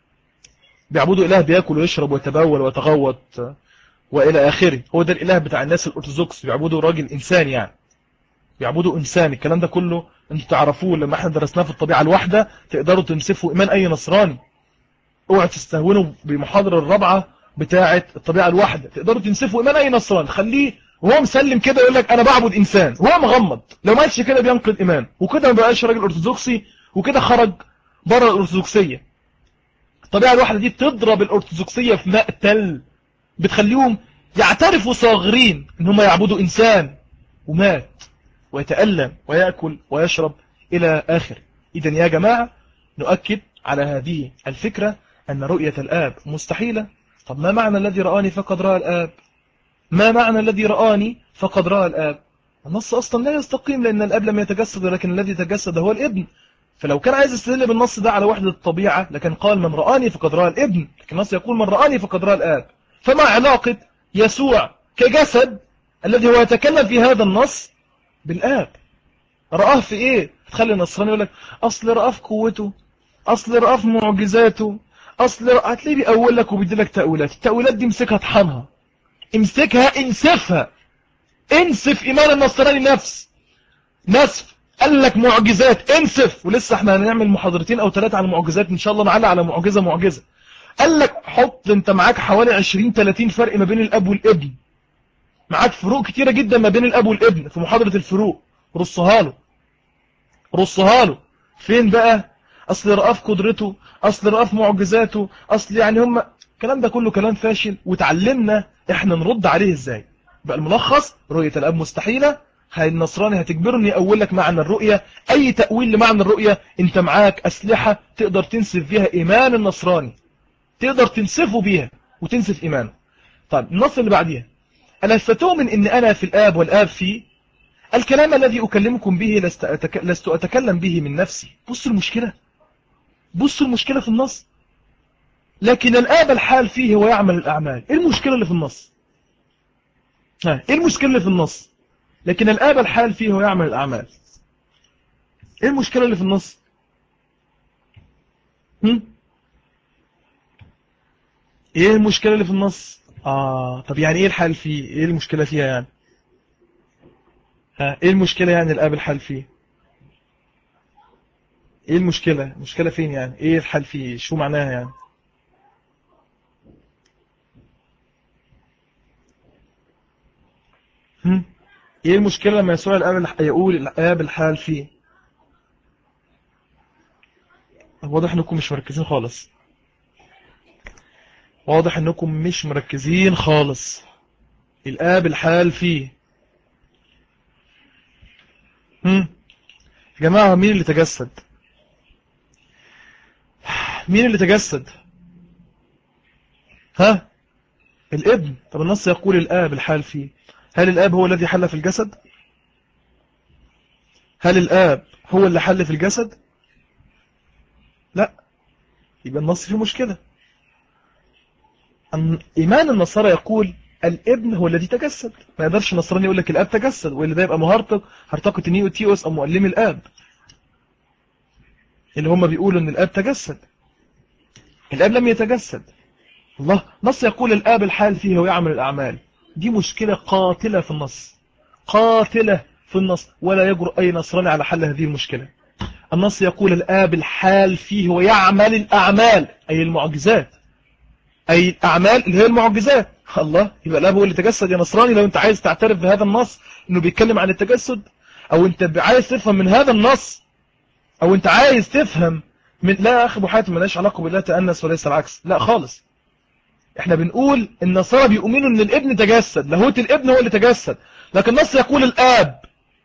بيعبدوا اله بياكل ويشرب ويتبول ويتغوط والى اخره. هو ده الاله بتاع الناس الارثوذكس، بيعبدوا راجل انسان، يعني بيعبدوا انسان. الكلام ده كله انتوا تعرفوه لما احنا درسناه في الطبيعه الواحده، تقدروا تنسفوا ايمان اي نصراني. اوعى تستهونوا بالمحاضره الرابعه بتاعه الطبيعه الواحده، تقدروا تنسفوا ايمان اي نصراني. خليه وهو مسلم كده يقول لك انا بعبد انسان وهو مغمض، لو ما قالش كده بينقض ايمان، وكده ما بقاش راجل ارثوذكسي، وكده خرج بره الارثوذكسيه. الطبيعه الواحده دي تضرب الارثوذكسيه في مقتل، بتخليهم يعترفوا صاغرين ان هم يعبدوا انسان ومات ويتألم ويأكل ويشرب الى اخر. اذا يا جماعه نؤكد على هذه الفكره ان رؤيه الاب مستحيله. طب ما معنى الذي رآني فقد رأى الاب؟ ما معنى الذي رآني فقد رأى الاب؟ النص اصلا لا يستقيم، لان الاب لم يتجسد، ولكن الذي تجسد هو الابن. فلو كان عايز يستدل بالنص ده على وحدة الطبيعة لكن قال من رآني فقد رأى الابن، لكن النص يقول من رآني فقد رأى الآب. فما علاقة يسوع كجسد الذي هو يتكلم في هذا النص بالآب؟ رآه في ايه؟ تخلي النصراني يقول لك اصل رآه في قوته، اصل رآه في معجزاته، هتلاقيه بيقول لك وبيدي لك تأويلات. التأويلات دي امسكها اطحنها، امسكها انسفها، انسف ايمان النصراني نسف. قال لك معجزات، انسف. ولسه احنا هنعمل محاضرتين او 3 على المعجزات ان شاء الله، نعلق على معجزة. قال لك حط انت معاك حوالي 20-30 فرق ما بين الاب والابن، معاك فروق كتيرة جدا ما بين الاب والابن. في محاضرة الفروق رصها له. فين بقى؟ اصل رأى في قدرته، اصل رأى في معجزاته، اصل يعني هم الكلام ده كله كلام فاشل، وتعلمنا احنا نرد عليه ازاي. بقى الملخص رؤية الاب مستحيلة. هاي النصراني هتجبرني اقول لك معنى الرؤية. اي تأويل لمعنى الرؤية انت معاك اسلحة تقدر تنسف بيها ايمان النصراني، تقدر تنسفه بيها وتنسف ايمانه. طيب النص اللي بعديها، الا فتؤمن ان انا في الاب والاب في الكلام الذي اكلمكم به لست اتكلم به من نفسي. بصوا المشكلة في النص. لكن الاب الحال فيه ويعمل الاعمال. ايه المشكلة اللي في النص؟ ايه المشكلة اللي في النص؟ لكن الاب الحال فيه ويعمل الاعمال. ايه المشكلة اللي في النص؟ ايه المشكلة اللي في النص؟ طب يعني ايه الحال فيه؟ ايه المشكلة فيها يعني؟ ايه المشكلة يعني الاب الحال فيه؟ ايه المشكلة فين يعني؟ ايه الحال فيه؟ شو معناها يعني؟ ايه المشكلة لما يسوع الاب يقول الاب الحال فيه؟ واضح انكم مش مركزين خالص، واضح انكم مش مركزين خالص. الاب الحال فيه. يا جماعة مين اللي تجسد؟ مين اللي تجسد؟ الابن. طب النص يقول الاب الحال فيه. هل الاب هو الذي حل في الجسد؟ هل الاب هو اللي حل في الجسد؟ لا. يبقى النص فيه مشكلة. إيمان النصارى يقول الابن هو الذي تجسد. ما يقدرش النصراني يقول لك الاب تجسد، واللي ده يبقى هرطقة نيوتيوس او مؤلم الاب، اللي هم بيقولوا ان الاب تجسد. الاب لم يتجسد. الله نص يقول الاب الحال فيه ويعمل الاعمال. دي مشكلة قاتلة في النص، قاتلة في النص، ولا يجرؤ اي نصراني على حل هذه المشكلة. النص يقول الاب الحال فيه ويعمل الاعمال، اي المعجزات، اي الاعمال اللي هي المعجزات. الله، يبقى الاب هو اللي تجسد يا نصراني لو انت عايز تعترف بهذا النص انه بيتكلم عن التجسد، او انت عايز تفهم من هذا النص، او انت عايز تفهم من لا يا اخي ابو حاتم مالهاش علاقه بالله تأنس وليس العكس، لا خالص. احنا بنقول النصارى بيؤمنوا ان الابن تجسد، لاهوت الابن هو اللي تجسد، لكن النص يقول الاب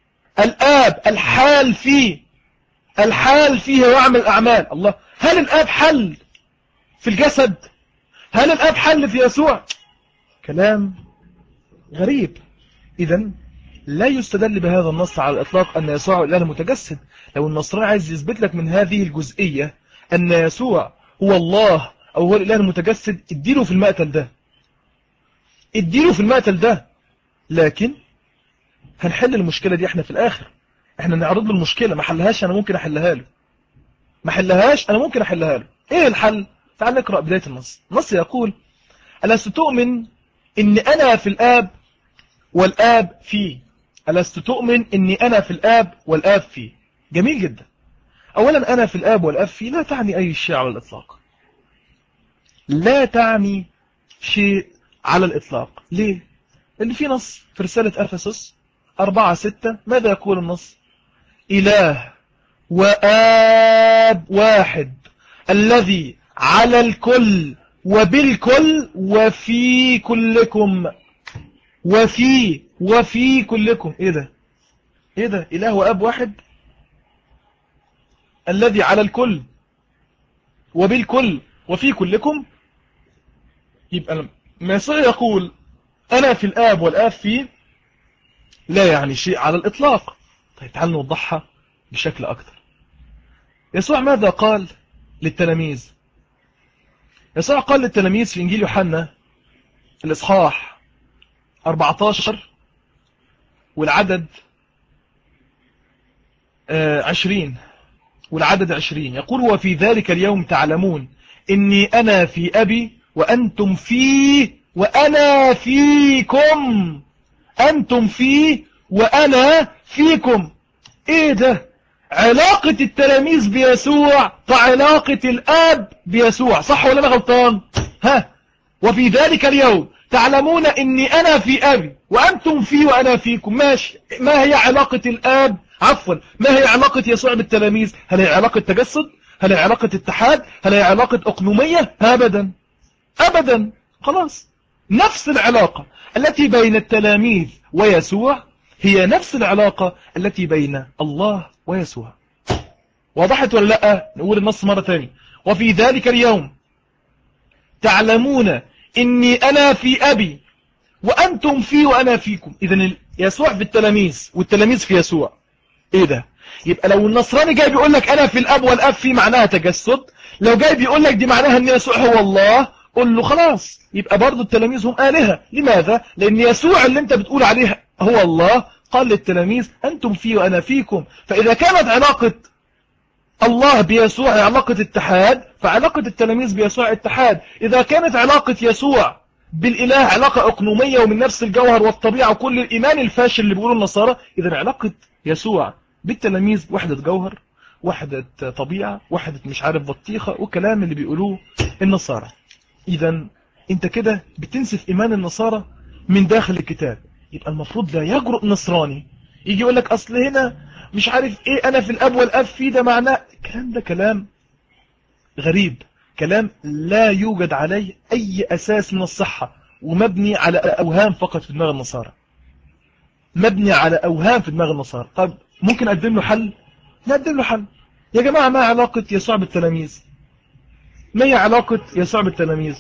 الحال فيه ويعمل اعمال. الله، هل الاب حل في الجسد؟ هل الاب حل في يسوع؟ كلام غريب. إذن لا يستدل بهذا النص على الإطلاق أن يسوع الإله المتجسد. لو النصراني عايز يثبت لك من هذه الجزئية أن يسوع هو الله أو هو الإله المتجسد، اديله في المقتل ده، اديله في المقتل ده. لكن هنحل المشكلة دي احنا في الآخر. احنا نعرض له المشكلة، ما حلهاش أنا ممكن أحلها له، ما حلهاش أنا ممكن أحلها له. إيه الحل؟ تعال نقرأ بداية النص. النص يقول: ألست تؤمن إن أنا في الآب والآب فيه؟ ألست تؤمن إني أنا في الآب والآب فيه؟ جميل جدا. أولا أنا في الآب والآب فيه لا تعني أي شيء على الإطلاق، لا تعني شيء على الإطلاق. ليه؟ اللي في نص في رسالة أفسس 4:6 ماذا يقول النص؟ إله وآب واحد الذي على الكل وبالكل وفي كلكم. وفي كلكم. ايه ده؟ ايه ده؟ اله واب واحد الذي على الكل وبالكل وفي كلكم. يبقى المسيح يقول انا في الاب والاب فيه لا يعني شيء على الاطلاق. طيب تعال نوضحها بشكل اكثر. يسوع ماذا قال للتلاميذ؟ يسوع قال للتلاميذ في انجيل يوحنا الاصحاح 14 والعدد 20 والعدد 20 يقول: وفي ذلك اليوم تعلمون إني أنا في أبي وأنتم فيه وأنا فيكم. أنتم فيه وأنا فيكم. إيه ده؟ علاقة التلاميذ بيسوع كعلاقة الآب بيسوع، صح ولا أنا غلطان؟ ها؟ وفي ذلك اليوم تعلمون إني أنا في أبي وأنتم فيه وأنا فيكم. ماشي، ما هي علاقة الآب ما هي علاقة يسوع بالتلاميذ؟ هل هي علاقة تجسد؟ هل هي علاقة اتحاد؟ هل هي علاقة أقنومية؟ أبدا أبدا. خلاص، نفس العلاقة التي بين التلاميذ ويسوع هي نفس العلاقة التي بين الله ويسوع. وضحت ولا لا؟ نقول النص مرة تانية. وفي ذلك اليوم تعلمون إني أنا في أبي وأنتم فيه وأنا فيكم. إذن يسوع في التلاميذ والتلاميذ في يسوع. إيه ده؟ يبقى لو النصراني جاي بيقول لك أنا في الأب والأب فيه معناها تجسد، لو جاي بيقول لك دي معناها أن يسوع هو الله، قل له خلاص يبقى برضو التلاميذ هم آلهة. لماذا؟ لأن يسوع اللي أنت بتقول عليه هو الله قال للتلاميذ أنتم فيه وأنا فيكم. فإذا كانت علاقة الله بيسوع علاقة اتحاد، فعلاقة التلاميذ بيسوع اتحاد. إذا كانت علاقة يسوع بالإله علاقة أقنومية ومن نفس الجوهر والطبيعة وكل الإيمان الفاشل اللي بيقولوا النصارى، إذا علاقة يسوع بالتلاميذ وحدة جوهر، وحدة طبيعة، وحدة مش عارف بطيخة وكلام اللي بيقولوه النصارى. إذا أنت كده بتنسف إيمان النصارى من داخل الكتاب. يبقى المفروض لا يجرؤ نصراني يجي يقول لك أصل هنا مش عارف إيه أنا في الأب والأب فيه، ده معناه الكلام ده كلام غريب، كلام لا يوجد عليه أي أساس من الصحة، ومبني على أوهام فقط في دماغ النصارى، مبني على أوهام في دماغ النصارى. طب ممكن نقدم له حل؟ نقدم له حل. يا جماعة ما علاقة يسوع بالتلاميذ؟ ما هي علاقة يسوع بالتلاميذ؟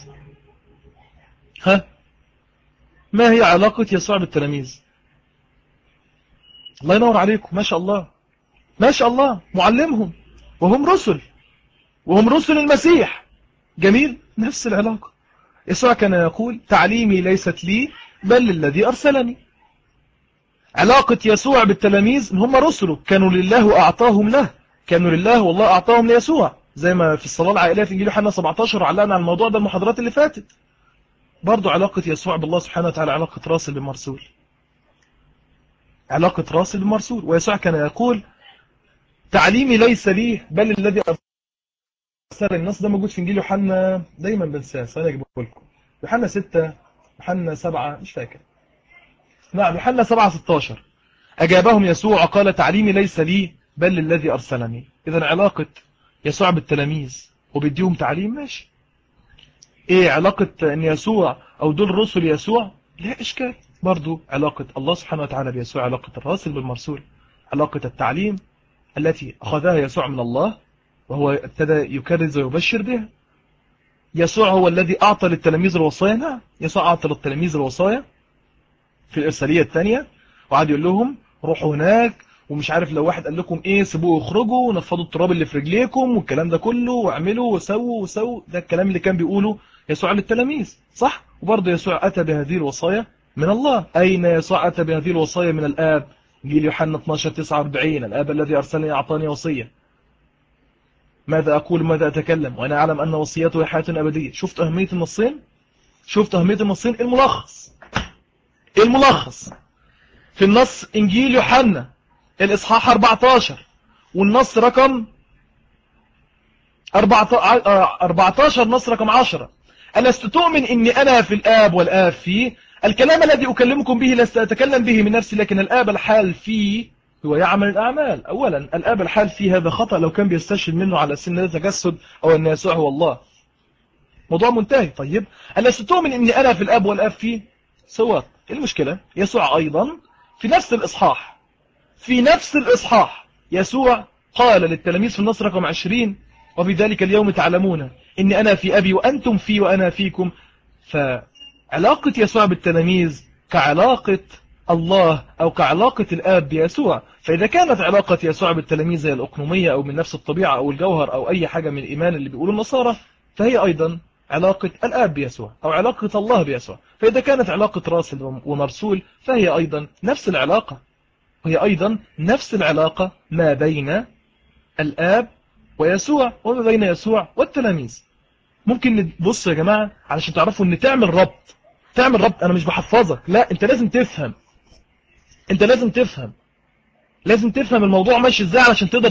ها؟ ما هي علاقة يسوع بالتلاميذ؟ الله ينور عليكم، ما شاء الله ما شاء الله، معلمهم وهم رسل المسيح. جميل، نفس العلاقة. يسوع كان يقول تعليمي ليست لي بل للذي أرسلني. علاقة يسوع بالتلاميذ ان هم رسله، كانوا لله وأعطاهم له، كانوا لله والله أعطاهم ليسوع، زي ما في الصلاة العائلية في إنجيل يوحنا 17 علقنا على الموضوع ده المحاضرات اللي فاتت. برضو علاقة يسوع بالله سبحانه وتعالى علاقة راسل بمرسول، علاقة راسل بمرسول. ويسوع كان يقول تعليمي ليس لي بل الذي أرسل. النص ده موجود في إنجيل يوحنا، دايما بنساه، ثانية أجيبه لكم. يوحنا 6 يوحنا 7 مش فاكر. نعم يوحنا 7:16. أجابهم يسوع قال تعليمي ليس لي بل للذي أرسلني. إذن علاقة يسوع بالتلاميذ وبيديهم تعليم ماشي. إيه علاقة أن يسوع أو دول رسل يسوع؟ لا إشكال. برضو علاقة الله سبحانه وتعالى بيسوع، علاقة الراسل بالمرسول، علاقة التعليم التي أخذها يسوع من الله وهو ابتدى يكرز ويبشر بها. يسوع هو الذي أعطى للتلاميذ الوصايا. نعم يسوع أعطى للتلاميذ الوصايا في الإرسالية الثانية، وقعد يقول لهم روحوا هناك، ومش عارف لو واحد قال لكم ايه سيبوه يخرجوا ونفضوا التراب اللي في رجليكم والكلام ده كله، واعملوا وسووا. ده الكلام اللي كان بيقوله يسوع للتلاميذ، صح؟ وبرضه يسوع أتى بهذه الوصايا من الله. أين يسوع أتى بهذه الوصايا؟ من الآب. إنجيل يوحنا 12:49 الآب الذي أرسلني أعطاني وصية، ماذا أقول ماذا أتكلم وأنا أعلم أن وصيته حياة أبدية. شفت أهمية النصين؟ شفت أهمية النصين؟ الملخص في النص إنجيل يوحنا الإصحاح 14 والنص رقم 14 نص رقم 10. ألست تؤمن إني أنا في الآب والآب فيه؟ الكلام الذي أكلمكم به لست أتكلم به من نفسي، لكن الآب الحال فيه هو يعمل الأعمال. أولا الآب الحال فيه هذا خطأ لو كان بيستشهد منه على سن التجسد أو أن يسوع هو الله. موضوع منتهي. طيب ألست تؤمن إني أنا في الآب والآب فيه؟ سواء المشكلة يسوع أيضا في نفس الإصحاح يسوع قال للتلاميذ في النص رقم 20 وفي ذلك اليوم تعلمون إني أنا في أبي وأنتم في وأنا فيكم. فعلاقة يسوع بالتلاميذ كعلاقة الله أو كعلاقة الآب بيسوع. فإذا كانت علاقة يسوع بالتلاميذ زي الأقنومية أو من نفس الطبيعة أو الجوهر أو أي حاجة من الإيمان اللي بيقولوا النصارى، فهي أيضا علاقة الآب بيسوع أو علاقة الله بيسوع. فإذا كانت علاقة راسل ومرسول فهي أيضا نفس العلاقة، وهي أيضا نفس العلاقة ما بين الآب ويسوع وما بين يسوع والتلاميذ. ممكن نبص يا جماعة علشان تعرفوا ان تعمل ربط. انا مش بحفظك، لا انت لازم تفهم الموضوع ماشي ازاي علشان تقدر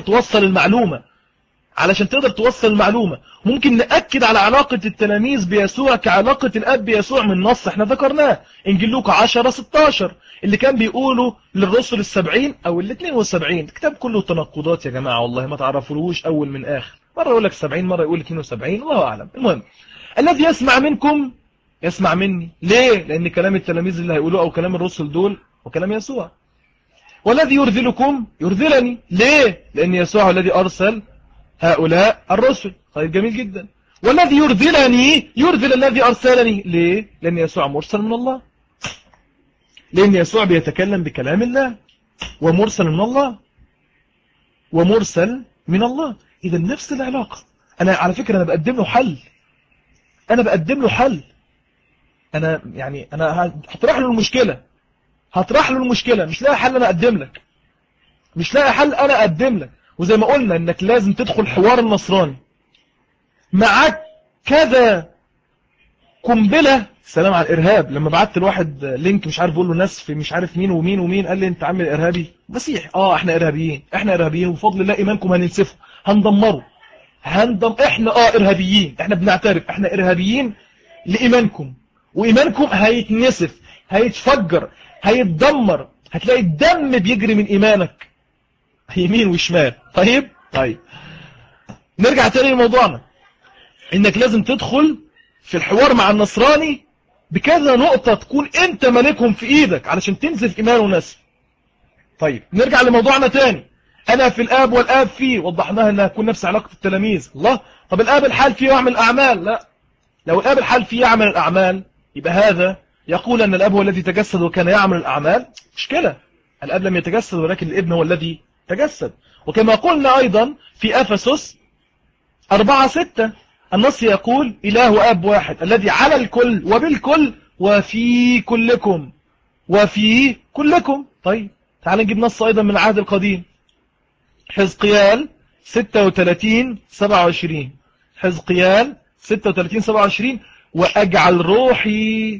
توصل المعلومة. ممكن نأكد على علاقة التلاميذ بيسوع كعلاقة الأب بيسوع من نص احنا ذكرناه، إنجيل لوقا 10:16 اللي كان بيقوله للرسل 70 أو 72. الكتاب كله تناقضات يا جماعة والله، ما تعرفوش أول من آخر، مرة يقول لك 70 مرة يقول 72، الله أعلم. المهم الذي يسمع منكم يسمع مني. ليه؟ لأن كلام التلاميذ اللي هيقولوه أو كلام الرسل دول وكلام يسوع. والذي يرذلكم يرذلني. ليه؟ لأن يسوع الذي أرسل هؤلاء الرسل. طيب جميل جدا. والذي يرذلني يرذل الذي أرسلني. ليه؟ لأن يسوع مرسل من الله، لأن يسوع بيتكلم بكلام الله ومرسل من الله. إذا نفس العلاقة. أنا على فكرة أنا بقدم له حل. أنا هطرح له المشكلة. مش لاقي حل أنا أقدم لك. وزي ما قلنا انك لازم تدخل حوار النصراني معاك كذا قنبلة. سلام على الارهاب. لما بعت لواحد لينك مش عارف بقول له ناس في مش عارف مين ومين قال لي انت عامل ارهابي مسيح. احنا ارهابيين وبفضل الله ايمانكم هننسفه هندمره احنا ارهابيين. احنا بنعترف احنا ارهابيين لايمانكم، وايمانكم هيتنسف، هيتفجر، هيتدمر، هتلاقي الدم بيجري من ايمانك يمين وشمال. طيب نرجع تاني لموضوعنا، انك لازم تدخل في الحوار مع النصراني بكذا نقطة تكون انت مالكهم في ايدك علشان تنزف ايمانه ونسف. طيب نرجع لموضوعنا تاني. انا في الاب والاب فيه، وضحناها انها تكون نفس علاقة التلاميذ. الله، طب الاب الحال فيه يعمل اعمال؟ لا، لو الاب الحال فيه يعمل الاعمال يبقى هذا يقول ان الاب هو الذي تجسد وكان يعمل الاعمال. مشكلة، الاب لم يتجسد ولكن الابن هو الذي تجسد. وكما قلنا أيضا في أفسس 4:6 النص يقول إله وأب واحد الذي على الكل وبالكل وفي كلكم. طيب تعال نجيب نص أيضا من العهد القديم، حزقيال 36:27. حزقيال 36:27 وأجعل روحي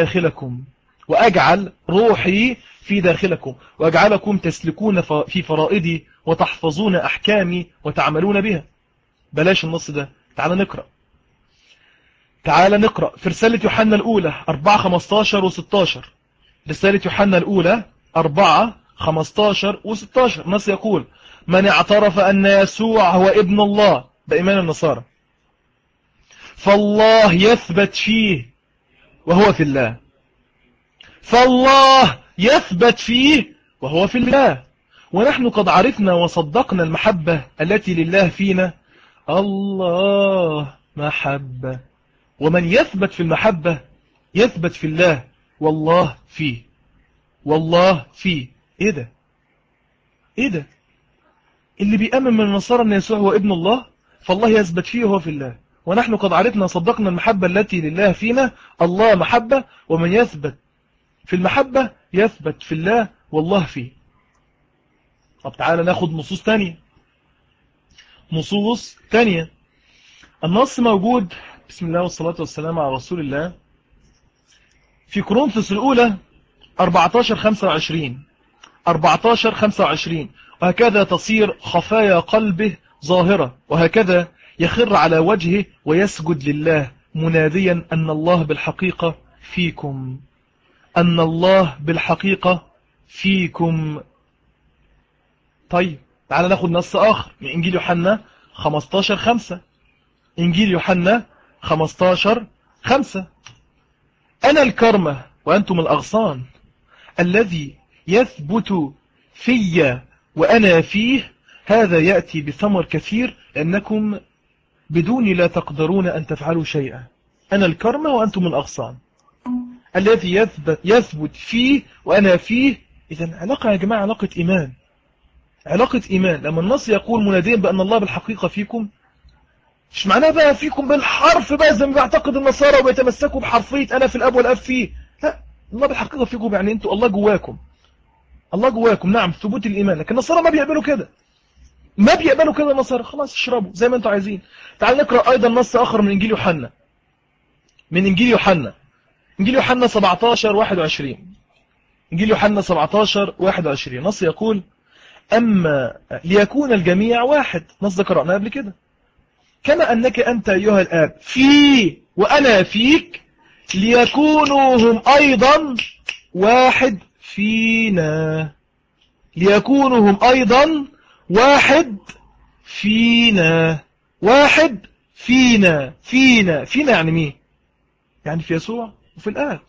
في داخلكم وأجعلكم تسلكون في فرائدي وتحفظون أحكامي وتعملون بها. بلاش النص ده، تعال نقرأ. تعال نقرأ في رسالة يوحنا الأولى 4:15 و16. رسالة يوحنا الأولى 4:15 و16 نص يقول: من اعترف أن يسوع هو ابن الله، بإيمان النصارى، فالله يثبت فيه وهو في الله. فالله يثبت فيه وهو في الله، ونحن قد عرفنا وصدقنا المحبة التي لله فينا. الله محبة، ومن يثبت في المحبة يثبت في الله والله فيه. والله فيه. ايه ده؟ ايه ده؟ اللي بيأمن من النصارى ان يسوع هو ابن الله، فالله يثبت فيه وهو في الله، ونحن قد عرفنا وصدقنا المحبة التي لله فينا. الله محبة، ومن يثبت في المحبة يثبت في الله والله فيه. طب تعالى ناخد نصوص تانية. نصوص تانية. النص موجود، بسم الله والصلاة والسلام على رسول الله، في كورنثوس الأولى 14:25. 14:25: وهكذا تصير خفايا قلبه ظاهرة، وهكذا يخر على وجهه ويسجد لله مناديا أن الله بالحقيقة فيكم. أن الله بالحقيقة فيكم. طيب تعال ناخد نص آخر من إنجيل يوحنا 15:5. إنجيل يوحنا 15:5: أنا الكرمة وأنتم الأغصان، الذي يثبت في وأنا فيه هذا يأتي بثمر كثير، لأنكم بدوني لا تقدرون أن تفعلوا شيئا. أنا الكرمة وأنتم الأغصان، الذي يثبت فيه وأنا فيه. إذن علاقة يا جماعة، علاقة إيمان، علاقة إيمان. لما النص يقول مناديا بأن الله بالحقيقة فيكم، مش معناه بقى فيكم بالحرف بقى زي ما بيعتقد النصارى وبيتمسكوا بحرفية أنا في الأب والأب فيه. لا، الله بالحقيقة فيكم يعني أنتوا الله جواكم. الله جواكم، نعم، ثبوت الإيمان. لكن النصارى ما بيقبلوا كده، ما بيقبلوا كده النصارى. خلاص اشربوا زي ما انتوا عايزين. تعال نقرأ أيضا نص آخر من إنجيل يوحنا. من إنجيل يوحنا، إنجيل يوحنا 17:21. إنجيل يوحنا 17:21 نص يقول: أما ليكون الجميع واحد. نص ده قرأناه قبل كده: كما أنك أنت أيها الآب في وأنا فيك، ليكونوا هم أيضا واحد فينا. ليكونوا هم أيضا واحد فينا. واحد فينا. فينا يعني مين؟ يعني في يسوع وفي الآب.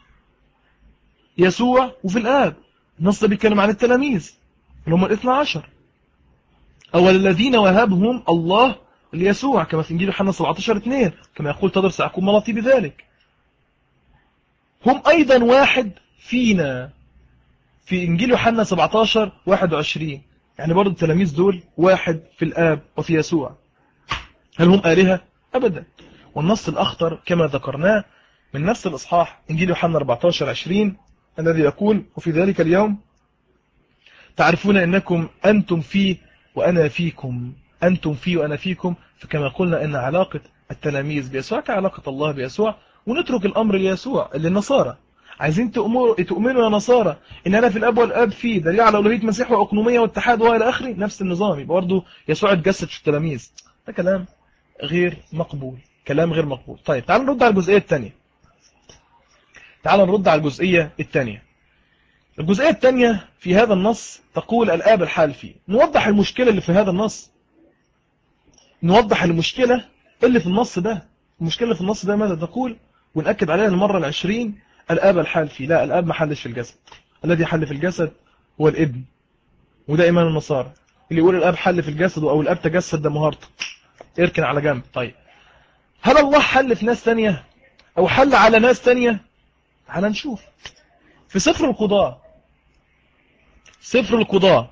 يسوع وفي الآب. النص ده بيتكلم عن التلاميذ اللي هم 12، أو الذين وهبهم الله ليسوع، كما في إنجيل يوحنا 17:2، كما يقول تدرس يعقوب ملاطي بذلك. هم أيضا واحد فينا في إنجيل يوحنا 17:21. يعني برضو التلاميذ دول واحد في الآب وفي يسوع. هل هم آلهة؟ أبدا. والنص الأخطر كما ذكرناه من نفس الإصحاح إنجيل يوحنا 14:20 الذي يقول: وفي ذلك اليوم تعرفون أنكم أنتم فيه وأنا فيكم. أنتم فيه وأنا فيكم. فكما قلنا أن علاقة التلاميذ بيسوع كعلاقة الله بيسوع، ونترك الأمر ليسوع. اللي النصارى عايزين تؤمنوا يا نصارى إن أنا في الأب والأب فيه، دليل على ألوهية مسيح وأقنومية واتحاد وإلى آخره، نفس النظام. يبقى برضه يسوع اتجسد في التلاميذ. ده كلام غير مقبول، كلام غير مقبول. طيب تعالوا نرد على الجزئية الثانية. تعالوا نرد على الجزئية الثانية. الجزئية الثانية في هذا النص تقول الآب الحال فيه. نوضح المشكلة اللي في هذا النص. نوضح المشكلة اللي في النص ده. المشكلة اللي في النص ده ماذا تقول؟ ونأكد عليها المرة 20. الآب الحال فيه. لا، الآب ما حلش في الجسد. الذي حل في الجسد هو الابن، وده إيمان النصارى. اللي يقول الآب حل في الجسد أو الآب تجسد ده مهارته، اركن على جنب. طيب هل الله حل في ناس تانية أو حل على ناس تانية؟ تعال نشوف في سفر القضاء. سفر القضاء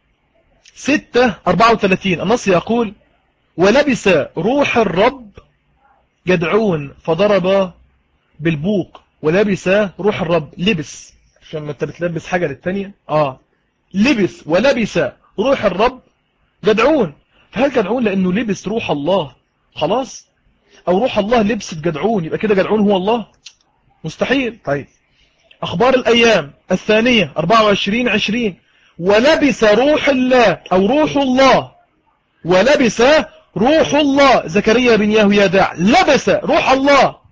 6:34 النص يقول: ولبس روح الرب جدعون فضرب بالبوق. ولبس روح الرب، لبس، عشان ما انت بتلبس حاجة للتانية. لبس ولبس روح الرب جدعون. فهل جدعون لأنه لبس روح الله خلاص، أو روح الله لبست جدعون يبقى كده جدعون هو الله؟ مستحيل. طيب أخبار الأيام 2:24-20: ولبس روح الله أو روح الله. ولبس روح الله. زكريا بن يهويادع لبس روح الله.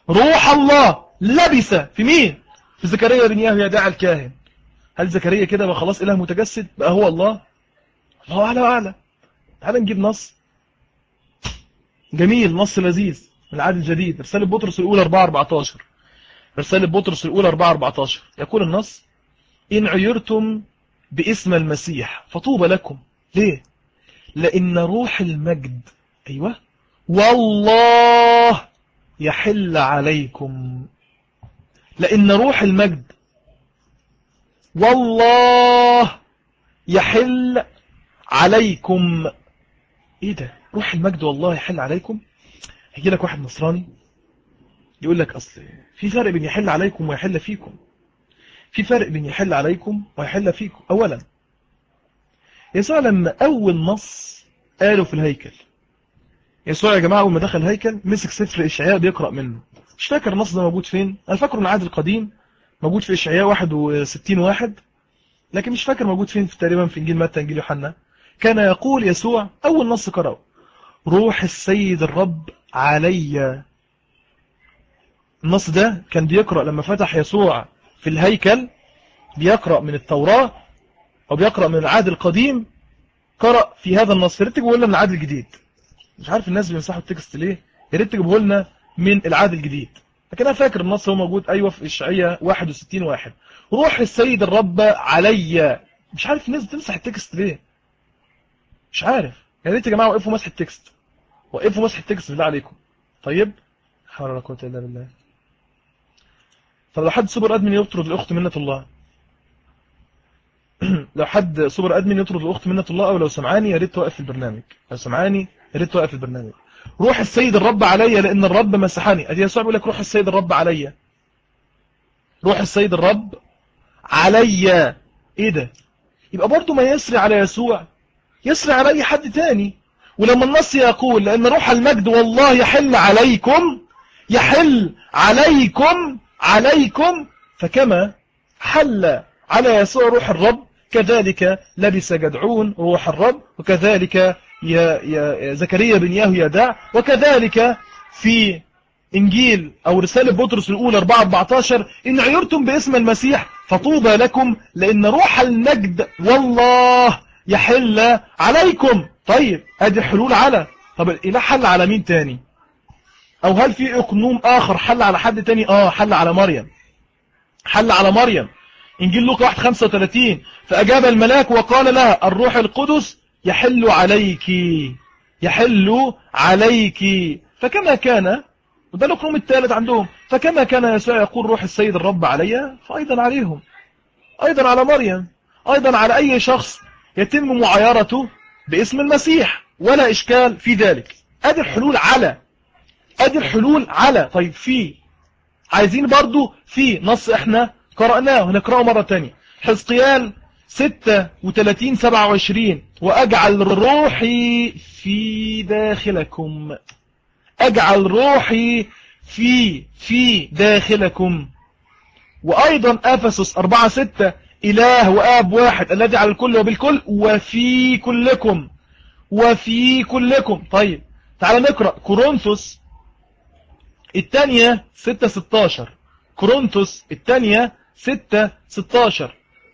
روح الله لبس في مين؟ في زكريا بن يهويداع الكاهن. هل زكريا كده بقى خلاص إله متجسد بقى هو الله؟ الله أعلى وأعلى. تعال نجيب نص جميل، نص لذيذ من العهد الجديد، رسالة بطرس الأولى 4:14. رسالة بطرس الأولى 4:14 يقول النص: إن عيرتم باسم المسيح فطوبى لكم. ليه؟ لأن روح المجد أيوة والله يحل عليكم. لأن روح المجد والله يحل عليكم. ايه ده؟ روح المجد والله يحل عليكم. هيجي لك واحد نصراني يقول لك اصل في فرق بين يحل عليكم ويحل فيكم. في فرق بين يحل عليكم ويحل فيكم. اولا يسوع لما اول نص قاله في الهيكل، يسوع يا جماعه اول ما دخل الهيكل مسك سفر اشعياء بيقرا منه. مش فاكر النص ده موجود فين، انا فاكره من العهد القديم موجود في اشعياء 61:1، لكن مش فاكر موجود فين، في تقريبا في انجيل متى انجيل يوحنا. كان يقول يسوع اول نص قرأه: روح السيد الرب علي. النص ده كان بيقرأ لما فتح يسوع في الهيكل، بيقرأ من التوراة أو بيقرأ من العهد القديم، قرأ في هذا النص. يا ريت تجيبوا لنا من العهد الجديد، مش عارف الناس بيمسحوا التكست ليه، يا ريت تجيبوا لنا من العهد الجديد. لكن أنا فاكر النص هو موجود أيوة في إشعياء 61:1. روح السيد الرب علي. مش عارف الناس بتمسح التكست ليه، مش عارف. يا ريت يا جماعة وقفوا مسح التكست، وقفوا مسح التكست بالله عليكم. طيب حول ولا قوة إلا بالله. طب لو حد سوبر ادمن يطرد الاخت منة الله لو حد سوبر ادمن يطرد الاخت منة الله، او لو سمعاني يا ريت توقف البرنامج، لو سمعاني يا ريت توقف البرنامج. روح السيد الرب عليا لان الرب مسحني. ادي يسوع بيقول لك روح السيد الرب عليا، روح السيد الرب عليا. ايه ده؟ يبقى برضه ما يسري على يسوع يسري على اي حد تاني. ولما النص يقول لان روح المجد والله يحل عليكم، يحل عليكم، فكما حل على يسوع روح الرب كذلك لبس جدعون روح الرب، وكذلك يا زكريا بن يهويداع، وكذلك في إنجيل أو رسالة بطرس الأولى 4:14: إن عيرتم باسم المسيح فطوبى لكم لأن روح المجد والله يحل عليكم. طيب ادي حلول على، طب الإله حل على مين تاني؟ أو هل في إقنوم آخر حل على حد تاني؟ حل على مريم، حل على مريم. إنجيل لوقا 1:35: فأجاب الملاك وقال لها الروح القدس يحل عليك، يحل عليك. فكما كان، وده الإقنوم الثالث عندهم، فكما كان يسوع يقول روح السيد الرب علي، فأيضا عليهم، أيضا على مريم، أيضا على أي شخص يتم معايرته باسم المسيح، ولا إشكال في ذلك. أدي الحلول على، أدي الحلول على. طيب في عايزين برضو في نص احنا قرأناه هنقرأه مرة تانية، حزقيال 36:27: وأجعل روحي في داخلكم، أجعل روحي في داخلكم. وأيضا أفسس 4:6: إله وآب واحد الذي على الكل وبالكل وفي كلكم، وفي كلكم. طيب تعال نقرأ كورنثوس الثانية 6:16، كورنثوس الثانية 6:16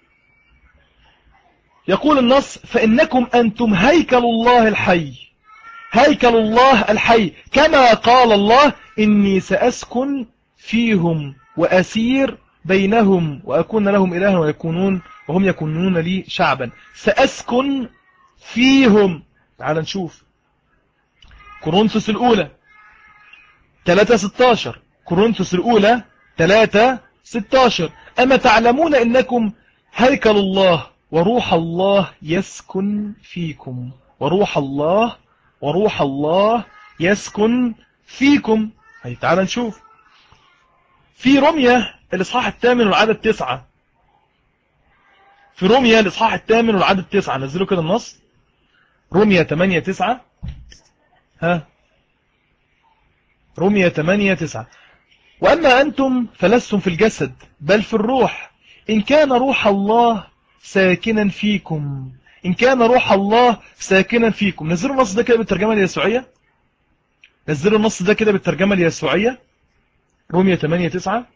يقول النص: فإنكم أنتم هيكل الله الحي، هيكل الله الحي، كما قال الله إني سأسكن فيهم وأسير بينهم وأكون لهم إلها وهم يكونون لي شعبا. سأسكن فيهم. تعال نشوف كورنثوس الأولى 3:16، كورنثوس الأولى 3:16: أما تعلمون إنكم هيكل الله وروح الله يسكن فيكم، وروح الله يسكن فيكم. هاي تعال نشوف في رمية الإصحاح 8 والعدد 9، في رمية الإصحاح 8 والعدد 9، نزلوا كده النص، رمية 8:9. رمية 8:9: وأما أنتم فلستم في الجسد بل في الروح، إن كان روح الله ساكنا فيكم، إن كان روح الله ساكنا فيكم. نزلوا النص ده كده بالترجمة اليسوعية، نزلوا النص ده كده بالترجمة اليسوعية. رومية 8:9.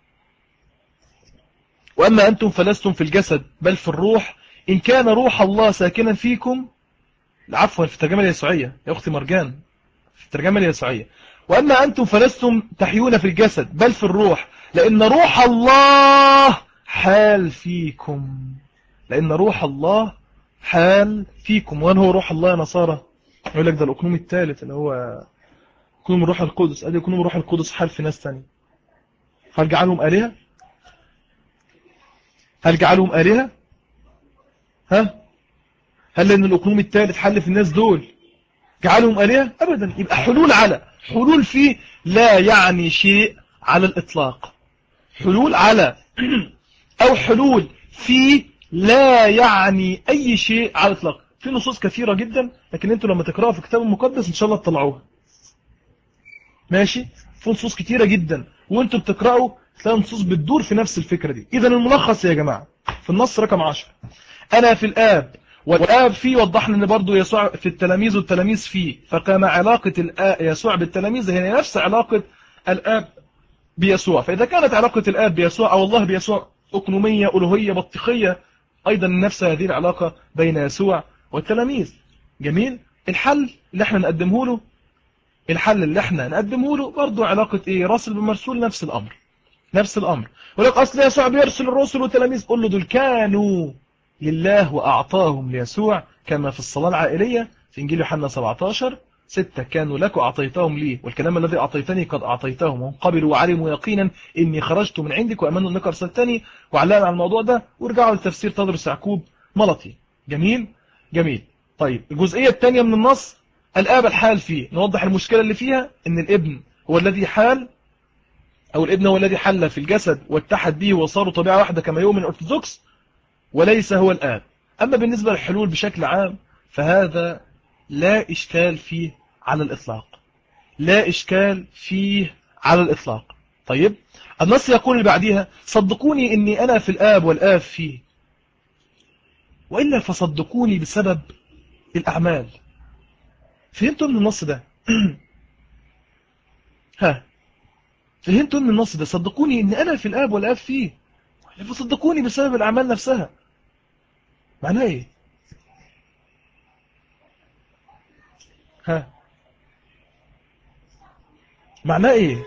وأما أنتم فلستم في الجسد بل في الروح، إن كان روح الله ساكنا فيكم. عفوا، في الترجمة اليسوعية يا أختي مرجان، في الترجمة اليسوعية. وأما أنتم فلستم تحيون في الجسد بل في الروح، لأن روح الله حال فيكم. لأن روح الله حال فيكم. وين هو روح الله يا نصارى؟ يقول لك ده الأقنوم الثالث اللي هو أقنوم الروح القدس. أدي أقنوم الروح القدس حال في ناس تاني. هل جعلهم آلهة؟ هل جعلهم آلهة؟ ها؟ هل لأن الأقنوم الثالث حل في الناس دول جعلهم آلهة؟ أبدا. يبقى حلول على حلول فيه لا يعني شيء على الإطلاق. حلول على أو حلول فيه لا يعني أي شيء على الإطلاق. في نصوص كثيرة جدا، لكن أنتوا لما تقرأوا في الكتاب المقدس إن شاء الله تطلعوها. ماشي؟ في نصوص كثيرة جدا وأنتوا بتقرأوا تلاقوا نصوص بتدور في نفس الفكرة دي. إذن الملخص يا جماعة في النص رقم 10: أنا في الآب والآب فيه. وضحنا أن برضو يسوع في التلاميذ والتلاميذ فيه، فكما علاقة يسوع بالتلاميذ هي نفس علاقة الآب بيسوع. فإذا كانت علاقة الآب بيسوع أو الله بيسوع أقنومية ألوهية بطيخية، أيضا نفس هذه العلاقة بين يسوع والتلاميذ. جميل. الحل اللي احنا نقدمه له برضو علاقة ايه؟ راسل بمرسول. نفس الأمر. ولك أصل يسوع بيرسل الرسل والتلاميذ. قل له دول كانوا لله وأعطاهم ليسوع، كما في الصلاة العائلية في إنجيل يوحنا 17:6: كانوا لك وأعطيتهم لي، والكلام الذي أعطيتني قد أعطيتهم، هم قبلوا وعلموا يقينا إني خرجت من عندك وأمنوا أنك أرسلتني. وعلقنا على الموضوع ده وارجعوا لتفسير تدرس يعقوب ملطي. جميل. طيب الجزئية الثانية من النص: الآب الحال فيه. نوضح المشكلة اللي فيها إن الابن هو الذي حال، أو الابن هو الذي حل في الجسد واتحد به وصاروا طبيعة واحدة كما يؤمن الأرثوذكس، وليس هو الآب. أما بالنسبة للحلول بشكل عام فهذا لا إشكال فيه على الإطلاق. طيب النص يقول اللي بعديها: صدقوني إني أنا في الآب والآب فيه، وإلا فصدقوني بسبب الأعمال. فهمتوا من النص ده؟ فهمتوا من النص ده؟ صدقوني إني أنا في الآب والآب فيه، وإلا فصدقوني بسبب الأعمال نفسها. معناه إيه؟ معناه إيه؟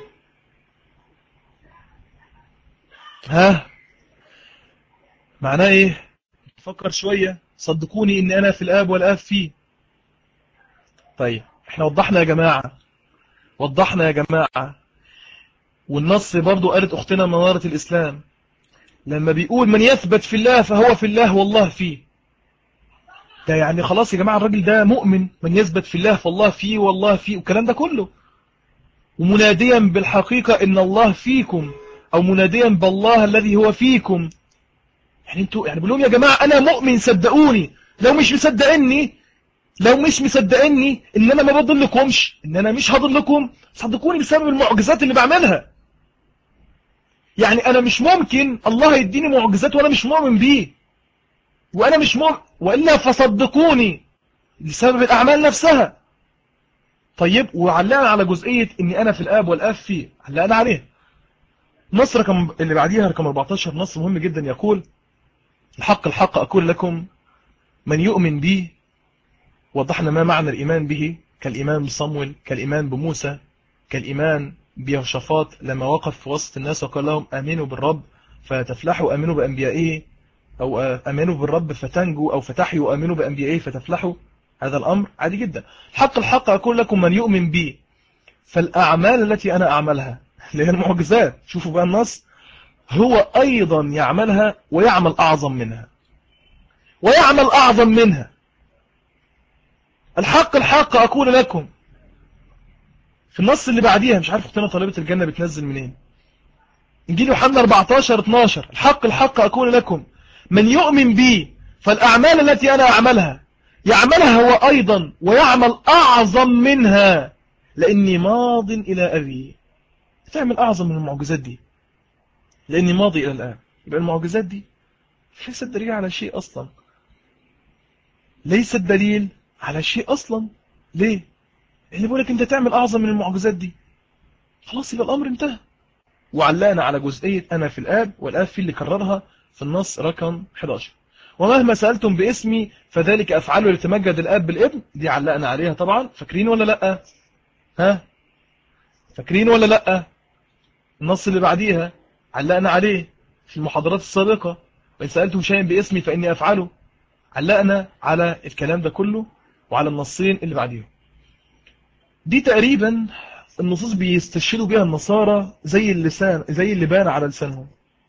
معناه إيه؟ فكر شوية. صدقوني إني أنا في الآب والآب فيه. طيب احنا وضحنا يا جماعة. والنص برضو قالت أختنا منارة الإسلام لما بيقول: من يثبت في الله فهو في الله والله فيه. ده يعني خلاص يا جماعة الراجل ده مؤمن. من يثبت في الله فالله فيه والله فيه والكلام ده كله، ومناديا بالحقيقة إن الله فيكم، أو مناديا بالله الذي هو فيكم. يعني انتوا يعني بقول لهم يا جماعة أنا مؤمن صدقوني. لو مش مصدقيني ان انا ما بضلكمش، ان انا مش هضلكم، صدقوني بسبب المعجزات اللي بعملها. يعني انا مش ممكن الله يديني معجزات وانا مش مؤمن بيه، وانا مش مؤمن، والا فصدقوني بسبب الاعمال نفسها. طيب وعلقنا على جزئية اني انا في الاب والاب فيه، علقنا عليه. نص اللي بعديها رقم 14 نص مهم جدا يقول: الحق اقول لكم من يؤمن بي. وضحنا ما معنى الإيمان به، كالإيمان بصمويل، كالإيمان بموسى، كالإيمان بيهوشافاط لما وقف في وسط الناس وقال لهم آمنوا بالرب فتفلحوا، آمنوا بأنبيائه، أو آمنوا بالرب فتنجوا، أو فتحيوا، آمنوا بأنبيائه فتفلحوا. هذا الأمر عادي جدا. الحق أقول لكم من يؤمن بي فالأعمال التي أنا أعملها اللي هي المعجزات، شوفوا بقى النص، هو أيضا يعملها ويعمل أعظم منها. الحق أقول لكم. في النص اللي بعديها مش عارف اختنا طالبة الجنة بتنزل منين، انجيل يوحنا 14:12: الحق أقول لكم من يؤمن بي فالأعمال التي أنا أعملها يعملها هو أيضا ويعمل أعظم منها، لأني ماض إلى أبي. تعمل أعظم من المعجزات دي لأني ماضي إلى الآب. يبقى المعجزات دي ليست دليل على شيء أصلا. ليه؟ اللي بيقولك أنت تعمل أعظم من المعجزات دي، خلاص يبقى الأمر انتهى. وعلقنا على جزئية أنا في الآب والآب في اللي كررها في النص رقم 11. ومهما سألتم باسمي فذلك أفعله لتمجد الآب بالابن، دي علقنا عليها طبعا. فاكرين ولا لأ؟ ها فاكرين ولا لأ؟ النص اللي بعديها علقنا عليه في المحاضرات السابقة، وإن سألتم شيئا باسمي فإني أفعله. علقنا على الكلام ده كله وعلى النصين اللي بعديهم. دي تقريبا النصوص بيستشهدوا بها النصارى زي اللسان، زي اللي بان على لسانهم،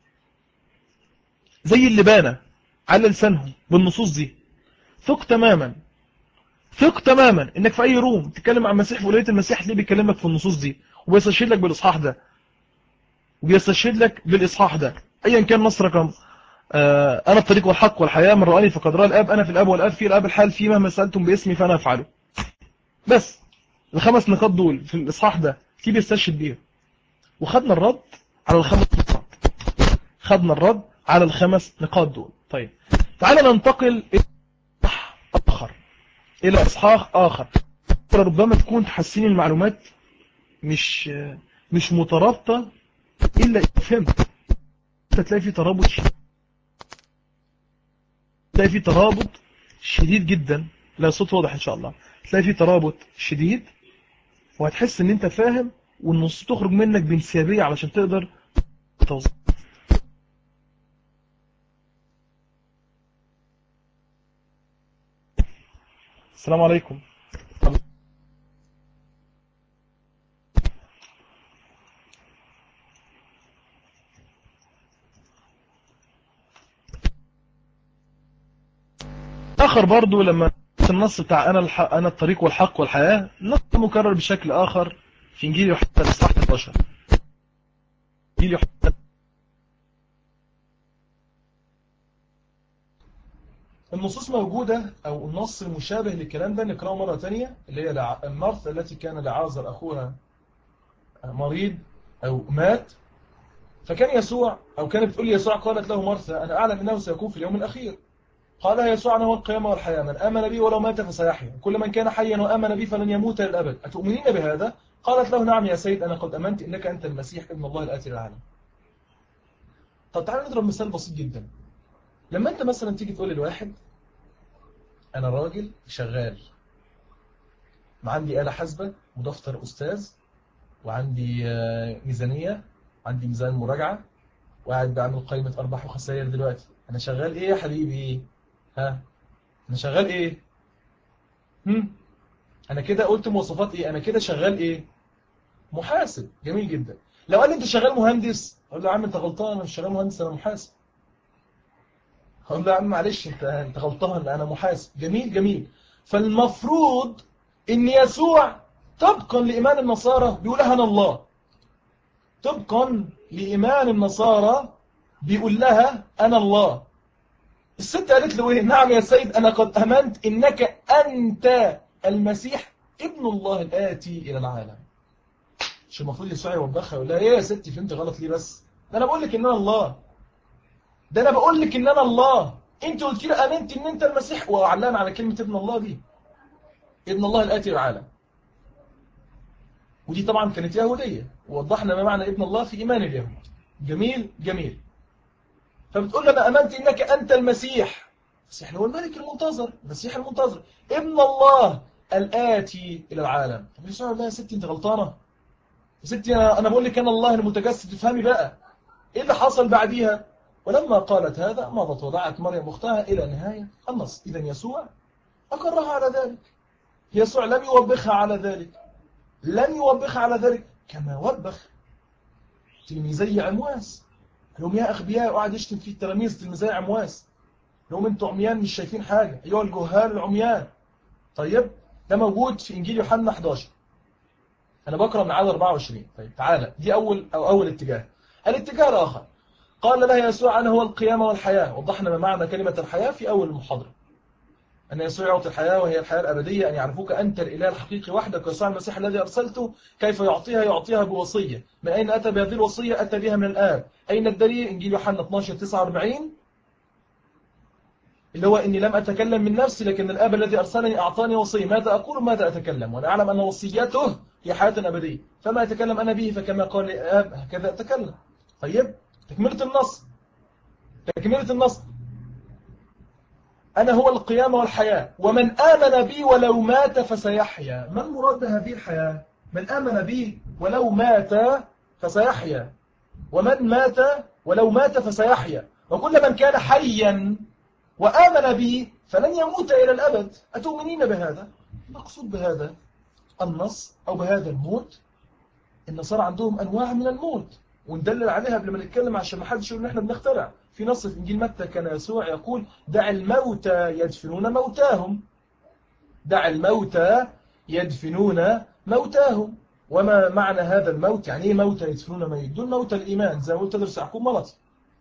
زي اللي بان على لسانهم بالنصوص دي. ثق تماما، ثق تماما انك في اي روم تتكلم عن المسيح ولايه المسيح تلاقيه بيكلمك في النصوص دي، وبيستشهد لك بالاصحاح ده، وبيستشهد لك بالاصحاح ده، ايا كان نص رقم. انا الطريق والحق والحياه، من رآني فقد رأى الاب، انا في الاب والاب في الاب الحال في، مهما سألتم باسمي فانا افعله. بس الخمس نقاط دول في الاصحاح ده في بيستشهد بيهم. وخدنا الرد على الخمس نقاط، خدنا الرد على الخمس نقاط دول. طيب تعالى ننتقل الى اصحاح اخر، الى اصحاح اخر. ربما تكون تحسين المعلومات مش مترابطه الا إذا فهمت. انت تلاقي في ترابط شديد، تلاقي في ترابط شديد جدا. لا صوت واضح ان شاء الله. تلاقي في ترابط شديد وهتحس ان انت فاهم، والنص تخرج منك بانسيابيه علشان تقدر توصل. السلام عليكم. اخر برضو لما النص بتاع انا الطريق والحق والحياه، نص مكرر بشكل اخر في انجيل يوحنا الاصحاح 11. انجيل يوحنا، النصوص موجوده، او النص المشابه للكلام ده نقراه مره ثانيه، اللي هي مرثا التي كان لعازر اخوها مريض او مات، فكان يسوع، او كانت بتقول يسوع قالت له مرثا انا اعلم انه سيكون في اليوم الاخير. قال يسوع أنا هو القيامة والحياة، من آمن بي ولو مات فسيحيا، كل من كان حيا وآمن بي فلن يموت للأبد، أتؤمنين بهذا؟ قالت له نعم يا سيد، أنا قد أمنت إنك أنت المسيح ابن الله الآتي للعالم. طب تعالى نضرب مثال بسيط جدا. لما أنت مثلا تيجي تقول للواحد أنا راجل شغال، ما عندي آلة حاسبة ودفتر أستاذ، وعندي ميزانية، عندي ميزان مراجعة، وقاعد بعمل قائمة أرباح وخسائر دلوقتي، أنا شغال إيه يا حبيبي؟ ها؟ أنا شغال إيه؟ أنا كده قلت مواصفات إيه؟ أنا كده شغال إيه؟ محاسب. جميل جدا. لو قال لي انت شغال مهندس، اقول له يا عم انت غلطان، انا مش شغال مهندس، انا محاسب. اقول له يا عم معلش انت غلطان، انا محاسب. جميل جميل. فالمفروض ان يسوع طبقا لايمان النصارى بيقول لها انا الله، طبقا لايمان النصارى بيقول لها انا الله. الست قالت له ايه؟ نعم يا سيد انا قد امنت انك انت المسيح ابن الله الاتي الى العالم. مش المفروض يسوع يوبخها يقول لها ايه يا ستي فهمت غلط ليه؟ بس ده انا بقول لك ان انا الله، ده انا بقول لك ان انا الله، انت قلت لي امنت ان انت المسيح، وعلقنا على كلمه ابن الله دي، ابن الله الاتي العالم. ودي طبعا كانت يهوديه، ووضحنا ما معنى ابن الله في ايمان اليهود. جميل جميل. فبتقول لي انا امنت انك انت المسيح، المسيح هو الملك المنتظر، المسيح المنتظر، ابن الله الاتي الى العالم. طب يسوع يقول لها يا ستي انت غلطانه، يا ستي انا بقول لك انا الله المتجسد، تفهمي بقى ايه اللي حصل بعديها. ولما قالت هذا مضت ودعت مريم اختها الى نهايه النص. اذا يسوع اقرها على ذلك، يسوع لم يوبخها على ذلك، لم يوبخها على ذلك كما وبخ تلميذي عمواس. لهم يا اغبياء، وقعد يشتم في التلاميذ تلميذي عمواس، لهم انتوا عميان مش شايفين حاجه، ايها الجهال العميان. طيب ده موجود في انجيل يوحنا 11، انا بقرا من عدد 24. طيب تعالى، دي اول اتجاه. الاتجاه الاخر، قال لها يسوع انا هو القيامه والحياه. وضحنا ما معنى كلمه الحياه في اول المحاضره، أن يسوع يعطي الحياة وهي الحياة الأبدية، أن يعرفوك أنت الإله الحقيقي وحدك ويسوع المسيح الذي أرسلته. كيف يعطيها؟ يعطيها بوصية. من أين أتى بهذه الوصية؟ أتى بها من الآب. أين الدليل؟ إنجيل يوحنا 12:49، اللي هو إني لم أتكلم من نفسي لكن الآب الذي أرسلني أعطاني وصية، ماذا أقول ماذا أتكلم، وأنا أعلم أن وصيته هي حياة أبدية، فما أتكلم أنا به فكما قال الآب هكذا أتكلم. طيب تكملة النص، تكملة النص: أنا هو القيامة والحياة ومن آمن بي ولو مات فسيحيا. ما المراد بهذه الحياة؟ من آمن بي ولو مات فسيحيا، ومن مات ولو مات فسيحيا، وكل من كان حيا وآمن بي فلن يموت إلى الأبد. أتؤمنين بهذا؟ مقصود بهذا النص أو بهذا الموت. النصارى عندهم أنواع من الموت وندلل عليها قبل ما نتكلم عشان ما حدش يقول ان احنا بنخترع. في نص في انجيل متى كان يسوع يقول: دع الموتى يدفنون موتاهم، دع الموتى يدفنون موتاهم. وما معنى هذا الموت؟ يعني ايه موتى يدفنون موت؟ دول موتى الإيمان زي ما قلت تدرس يعقوب ملطي،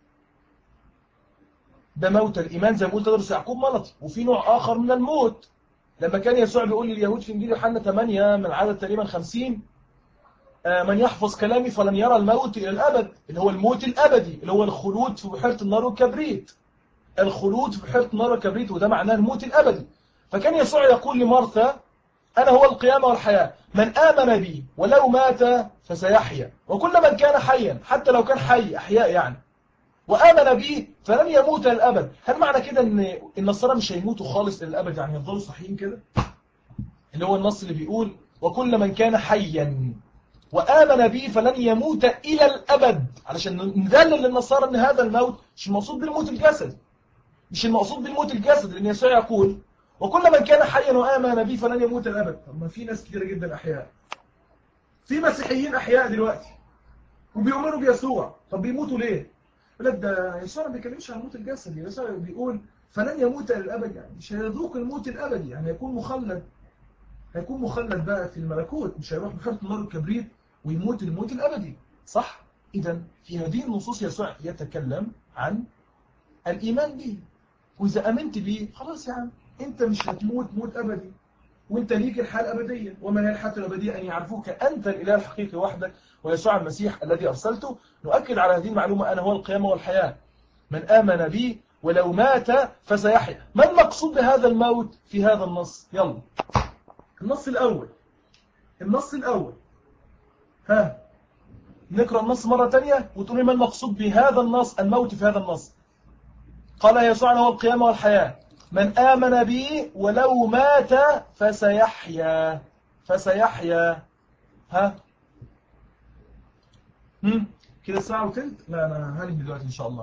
ده موتى الإيمان زي ما قلت تدرس يعقوب ملطي. وفي نوع آخر من الموت لما كان يسوع بيقول لليهود في انجيل يوحنا 8 من عدد تقريبا 50: من يحفظ كلامي فلن يرى الموت إلى الأبد، اللي هو الموت الأبدي، اللي هو الخلود في بحيرة النار والكبريت، الخلود في بحيرة النار والكبريت، وده معناه الموت الأبدي. فكان يسوع يقول لمارثا: أنا هو القيامة والحياة، من آمن بي ولو مات فسيحيا، وكل من كان حيا، حتى لو كان حي أحياء يعني، وآمن بي فلن يموت للأبد. هل معنى كده إن النصارى مش هيموتوا خالص للأبد، يعني يفضلوا صحيين كده؟ اللي هو النص اللي بيقول: وكل من كان حيا وآمن بي فلن يموت إلى الأبد، علشان ندلل للنصارى أن هذا الموت مش المقصود بالموت الجسد، مش المقصود بالموت الجسد، لأن يسوع يقول: وكل من كان حيا وآمن بي فلن يموت الأبد. طب ما في ناس كتيرة جدا أحياء، في مسيحيين أحياء دلوقتي وبيؤمنوا بيسوع، طب بيموتوا ليه؟ يقول لك ده يسوع ما بيتكلمش عن الموت الجسدي، يسوع بيقول فلن يموت إلى الأبد، يعني مش هيذوق الموت الأبدي، يعني هيكون مخلد، هيكون مخلد بقى في الملكوت، مش هيروح بحيرة النار والكبريت ويموت الموت الأبدي. صح؟ إذا في هذه النصوص يسوع يتكلم عن الإيمان به، وإذا أمنت به خلاص يا عم أنت مش هتموت موت أبدي، وأنت ليك الحياة الأبدية. وما هي الحياة الأبدية؟ أن يعرفوك أنت الإله الحقيقي وحدك ويسوع المسيح الذي أرسلته. نؤكد على هذه المعلومة: أنا هو القيامة والحياة، من آمن بي ولو مات فسيحيا. ما المقصود بهذا الموت في هذا النص؟ يلا النص الأول، النص الأول، ها نقرأ النص مرة تانية وتقولي ما المقصود بهذا النص، الموت في هذا النص. قال يسوع: أنا هو القيامة والحياة، من آمن بي ولو مات فسيحيا، فسيحيا. ها كده الساعة وتلت؟ لا أنا هنهي دلوقتي إن شاء الله.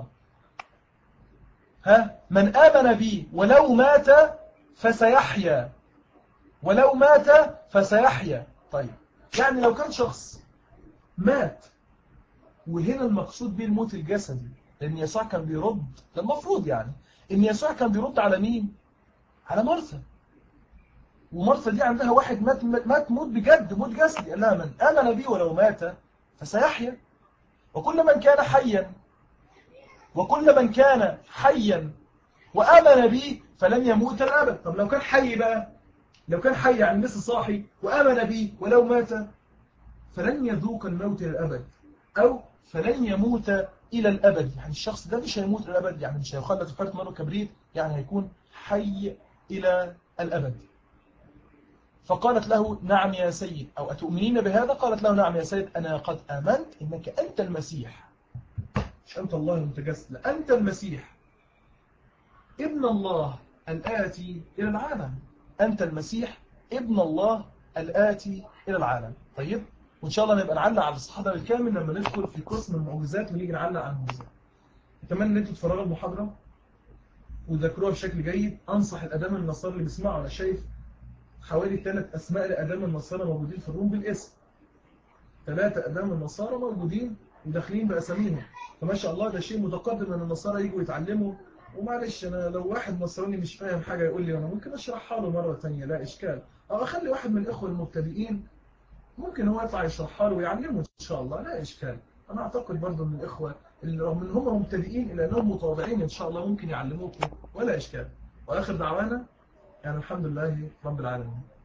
ها من آمن بي ولو مات فسيحيا، ولو مات فسيحيا. طيب يعني لو كان شخص مات، وهنا المقصود به الموت الجسدي، لأن يسوع كان بيرد، ده المفروض يعني إن يسوع كان بيرد على مين؟ على مرثا. ومرثا دي عندها واحد مات موت بجد، موت جسدي. قال لها: من آمن بي ولو مات فسيحيا، وكل من كان حيا، وكل من كان حيا وآمن بي فلن يموت الأبد. طب لو كان حي بقى، لو كان حي يعني لسه صاحي وآمن بي ولو مات فلن يذوق الموت إلى الأبد، أو فلن يموت إلى الأبد. يعني الشخص ده مش هيموت إلى الأبد، يعني مش هيخلد في حرة نار وكبريت، يعني هيكون حي إلى الأبد. فقالت له: نعم يا سيد، أو أتؤمنين بهذا؟ قالت له: نعم يا سيد، أنا قد آمنت إنك أنت المسيح، مش أنت الله المتجسد، لا أنت المسيح ابن الله الآتي إلى العالم، أنت المسيح ابن الله الآتي إلى العالم. طيب، وإن شاء الله نبقى نعلق على الصحة ده بالكامل لما ندخل في قسم المعجزات ونيجي نعلق على المعجزات. أتمنى أن أنتوا تتفرجوا المحاضرة وتذاكروها بشكل جيد. أنصح الأدام النصارى اللي بيسمعوا، أنا شايف حوالي 3 أسماء لأدام النصارى موجودين في الروم بالاسم، 3 أدام النصارى موجودين وداخلين بأساميهم، فما شاء الله ده شيء متقدم أن النصارى يجوا يتعلموا. ومعلش أنا لو واحد نصراني مش فاهم حاجة يقول لي، أنا ممكن أشرحها له مرة تانية، لا إشكال، أو أخلي واحد من الإخوة المبتدئين ممكن هو يطلع يشرحها له ويعلمه إن شاء الله، لا إشكال. أنا أعتقد برضه أن الإخوة اللي رغم أن هم مبتدئين إلا أنهم متواضعين إن شاء الله ممكن يعلموكم ولا إشكال. وآخر دعوانا يعني الحمد لله رب العالمين.